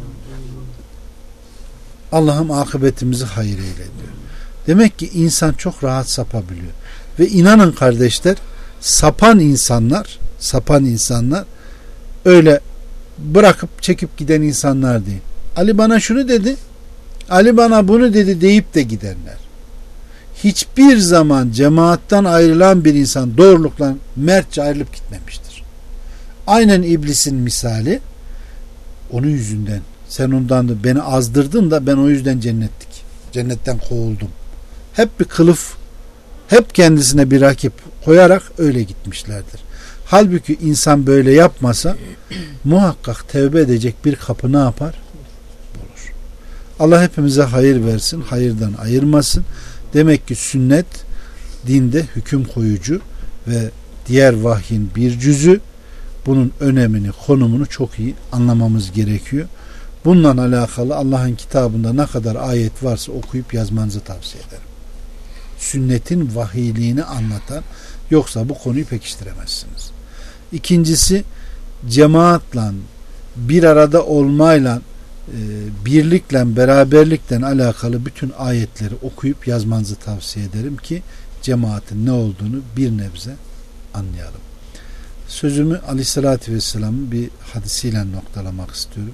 Allah'ım akıbetimizi hayır eyle diyor. Demek ki insan çok rahat sapabiliyor. Ve inanın kardeşler, sapan insanlar öyle bırakıp çekip giden insanlar değil. Ali bana şunu dedi, Ali bana bunu dedi deyip de gidenler. Hiçbir zaman cemaatten ayrılan bir insan doğrulukla mertçe ayrılıp gitmemiştir. Aynen iblisin misali, onun yüzünden, sen ondan da beni azdırdın da ben o yüzden cennetten kovuldum. Hep bir kılıf, hep kendisine bir rakip koyarak öyle gitmişlerdir. Halbuki insan böyle yapmasa muhakkak tevbe edecek bir kapı ne yapar? Bulur. Allah hepimize hayır versin, hayırdan ayırmasın. Demek ki sünnet dinde hüküm koyucu ve diğer vahyin bir cüzü. Bunun önemini, konumunu çok iyi anlamamız gerekiyor. Bununla alakalı Allah'ın kitabında ne kadar ayet varsa okuyup yazmanızı tavsiye ederim. Sünnetin vahiyliğini anlatan, yoksa bu konuyu pekiştiremezsiniz. İkincisi, cemaatla, bir arada olmayla, birlikle, beraberlikle alakalı bütün ayetleri okuyup yazmanızı tavsiye ederim ki cemaatin ne olduğunu bir nebze anlayalım. Sözümü Aleyhisselatü Vesselam'ın bir hadisiyle noktalamak istiyorum.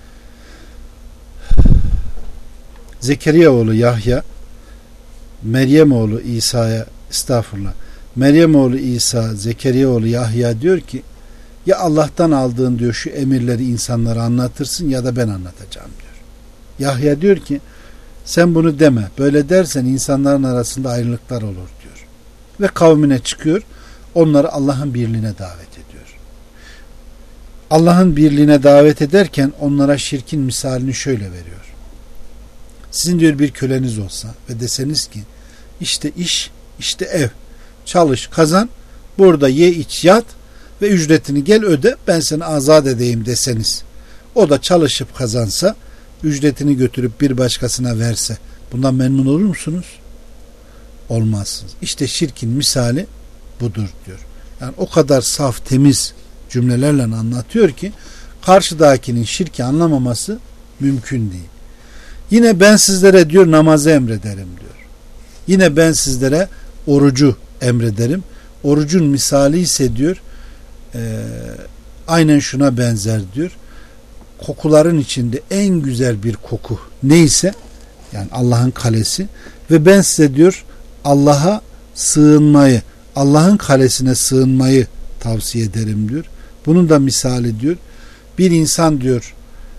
Zekeriya oğlu Yahya Meryem oğlu İsa'ya, Meryem oğlu İsa Zekeriya oğlu Yahya diyor ki, ya Allah'tan aldığın diyor şu emirleri insanlara anlatırsın ya da ben anlatacağım diyor. Yahya diyor ki, sen bunu deme, böyle dersen insanların arasında ayrılıklar olur diyor. Ve kavmine çıkıyor, onları Allah'ın birliğine davet ediyor. Allah'ın birliğine davet ederken onlara şirkin misalini şöyle veriyor. Sizin diyor bir köleniz olsa ve deseniz ki, işte iş, işte ev, çalış, kazan, burada ye, iç, yat ve ücretini gel öde, ben seni azat edeyim deseniz, o da çalışıp kazansa, ücretini götürüp bir başkasına verse, bundan memnun olur musunuz? Olmazsınız. İşte şirkin misali budur diyor. Yani o kadar saf, temiz cümlelerle anlatıyor ki karşıdakinin şirki anlamaması mümkün değil. Yine ben sizlere diyor namazı emrederim diyor. Yine ben sizlere orucu emrederim. Orucun misali ise diyor aynen şuna benzer diyor. kokuların içinde en güzel bir koku neyse, yani Allah'ın kalesi, ve ben size diyor Allah'a sığınmayı, Allah'ın kalesine sığınmayı tavsiye ederim diyor. Bunun da misali diyor, bir insan diyor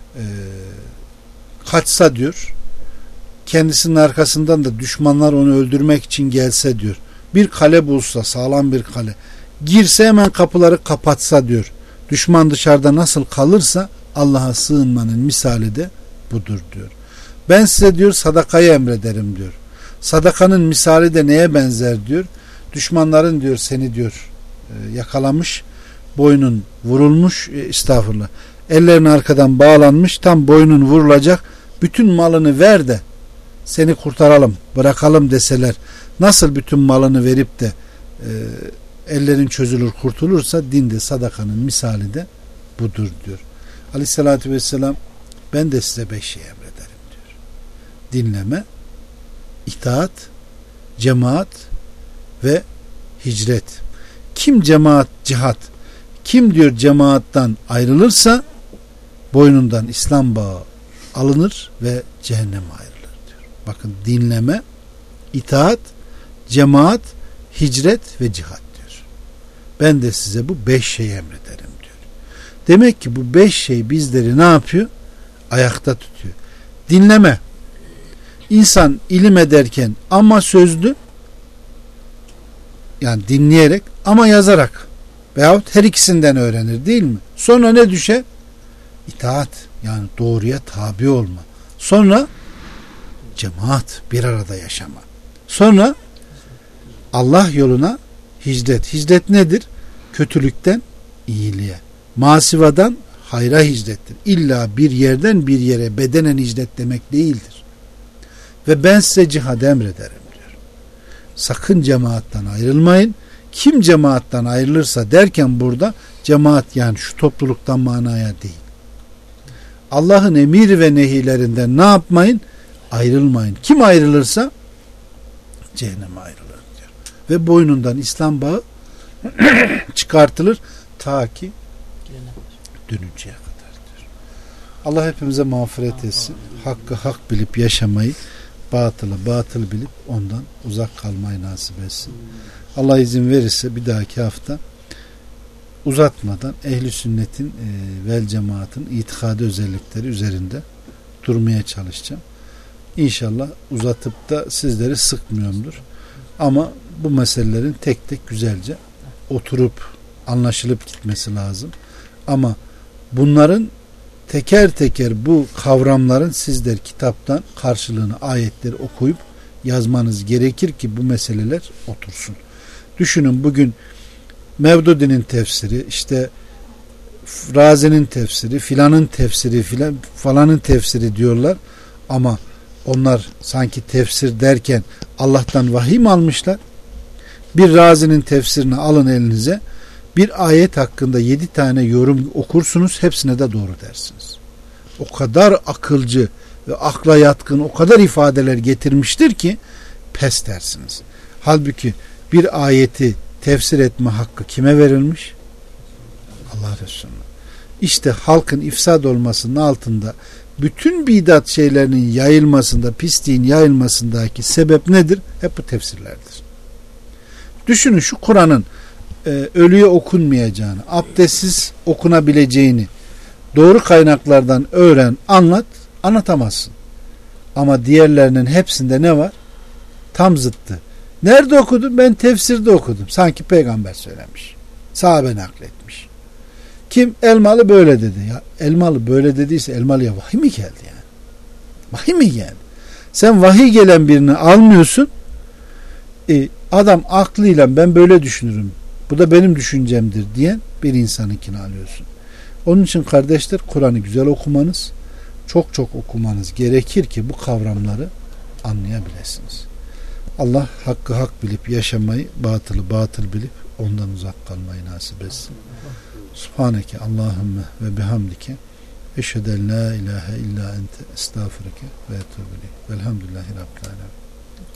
kaçsa diyor, kendisinin arkasından da düşmanlar onu öldürmek için gelse diyor, bir kale bulsa, sağlam bir kale, girse hemen kapıları kapatsa diyor, düşman dışarıda nasıl kalırsa Allah'a sığınmanın misali de budur diyor. Ben size diyor sadakayı emrederim diyor. Sadakanın misali de neye benzer diyor? Düşmanların diyor seni diyor yakalamış, boynun vurulmuş, estağfurullah, ellerin arkadan bağlanmış, tam boynun vurulacak, bütün malını ver de seni kurtaralım, bırakalım deseler, nasıl bütün malını verip de ellerin çözülür, kurtulursa, dinde sadakanın misali de budur diyor. Aleyhissalatü vesselam ben de size 5 şey emrederim diyor. Dinleme, itaat, cemaat ve hicret. Kim cemaat, cihat, kim diyor cemaattan ayrılırsa boynundan İslam bağı alınır ve cehenneme ayrılır diyor. Bakın, dinleme, itaat, cemaat, hicret ve cihat diyor. Ben de size bu 5 şeyi emrederim diyor. Demek ki bu 5 şey bizleri ne yapıyor? Ayakta tutuyor. Dinleme. İnsan ilim ederken ama sözlü, yani dinleyerek ama yazarak veyahut her ikisinden öğrenir, değil mi? Sonra ne düşer? İtaat, yani doğruya tabi olma. Sonra cemaat, bir arada yaşama. Sonra Allah yoluna hicret. Hicret nedir? Kötülükten iyiliğe, masivadan hayra hicrettir. İlla bir yerden bir yere bedenen hicret demek değildir. Ve ben size cihad emrederim diyor. Sakın cemaattan ayrılmayın. Kim cemaattan ayrılırsa derken burada cemaat yani şu topluluktan manaya değil. Allah'ın emir ve nehilerinden ne yapmayın? Ayrılmayın. Kim ayrılırsa cehenneme ayrılır diyor. Ve boynundan İslam bağı çıkartılır ta ki dönünceye kadar diyor. Allah hepimize mağfiret etsin. Hakkı hak bilip yaşamayı, batılı batıl bilip ondan uzak kalmayı nasip etsin. Allah izin verirse bir dahaki hafta uzatmadan ehli sünnetin vel cemaatin itikadi özellikleri üzerinde durmaya çalışacağım. İnşallah uzatıp da sizleri sıkmıyorumdur. Ama bu meselelerin tek tek güzelce oturup anlaşılıp gitmesi lazım. Ama bunların teker teker bu kavramların sizler kitaptan karşılığını, ayetleri okuyup yazmanız gerekir ki bu meseleler otursun. Düşünün, bugün Mevdudi'nin tefsiri, işte Razi'nin tefsiri, filanın tefsiri, falanın tefsiri diyorlar ama onlar sanki tefsir derken Allah'tan vahiy mi almışlar? Bir Razi'nin tefsirini alın elinize, bir ayet hakkında 7 tane yorum okursunuz, hepsine de doğru dersiniz. O kadar akılcı ve akla yatkın o kadar ifadeler getirmiştir ki pes dersiniz. Halbuki bir ayeti tefsir etme hakkı kime verilmiş? Allah Resulü'ne. İşte halkın ifsad olmasının altında, bütün bidat şeylerinin yayılmasında, pisliğin yayılmasındaki sebep nedir? Hep bu tefsirlerdir. Düşünün, şu Kur'an'ın ölüye okunmayacağını, abdestsiz okunabileceğini doğru kaynaklardan öğren, anlat, anlatamazsın. Ama diğerlerinin hepsinde ne var? Tam zıttı. Nerede okudun? Ben tefsirde okudum. Sanki peygamber söylemiş. Sahabe nakletmiş. Kim? Elmalı böyle dedi. Ya Elmalı böyle dediyse Elmalı'ya vahiy mi geldi yani? Vahiy mi geldi? Sen vahiy gelen birini almıyorsun. Adam aklıyla ben böyle düşünürüm, bu da benim düşüncemdir diyen bir insanınkini alıyorsun. Onun için kardeşler, Kur'an'ı güzel okumanız, çok çok okumanız gerekir ki bu kavramları anlayabilirsiniz. Allah hakkı hak bilip yaşamayı, batılı batıl bilip ondan uzak kalmayı nasip etsin. Subhaneke Allahümme ve bihamdike eşhedü en la ilahe illa ente estağfurike ve etûbü ileyk. Velhamdülillahi Rabbil alemin.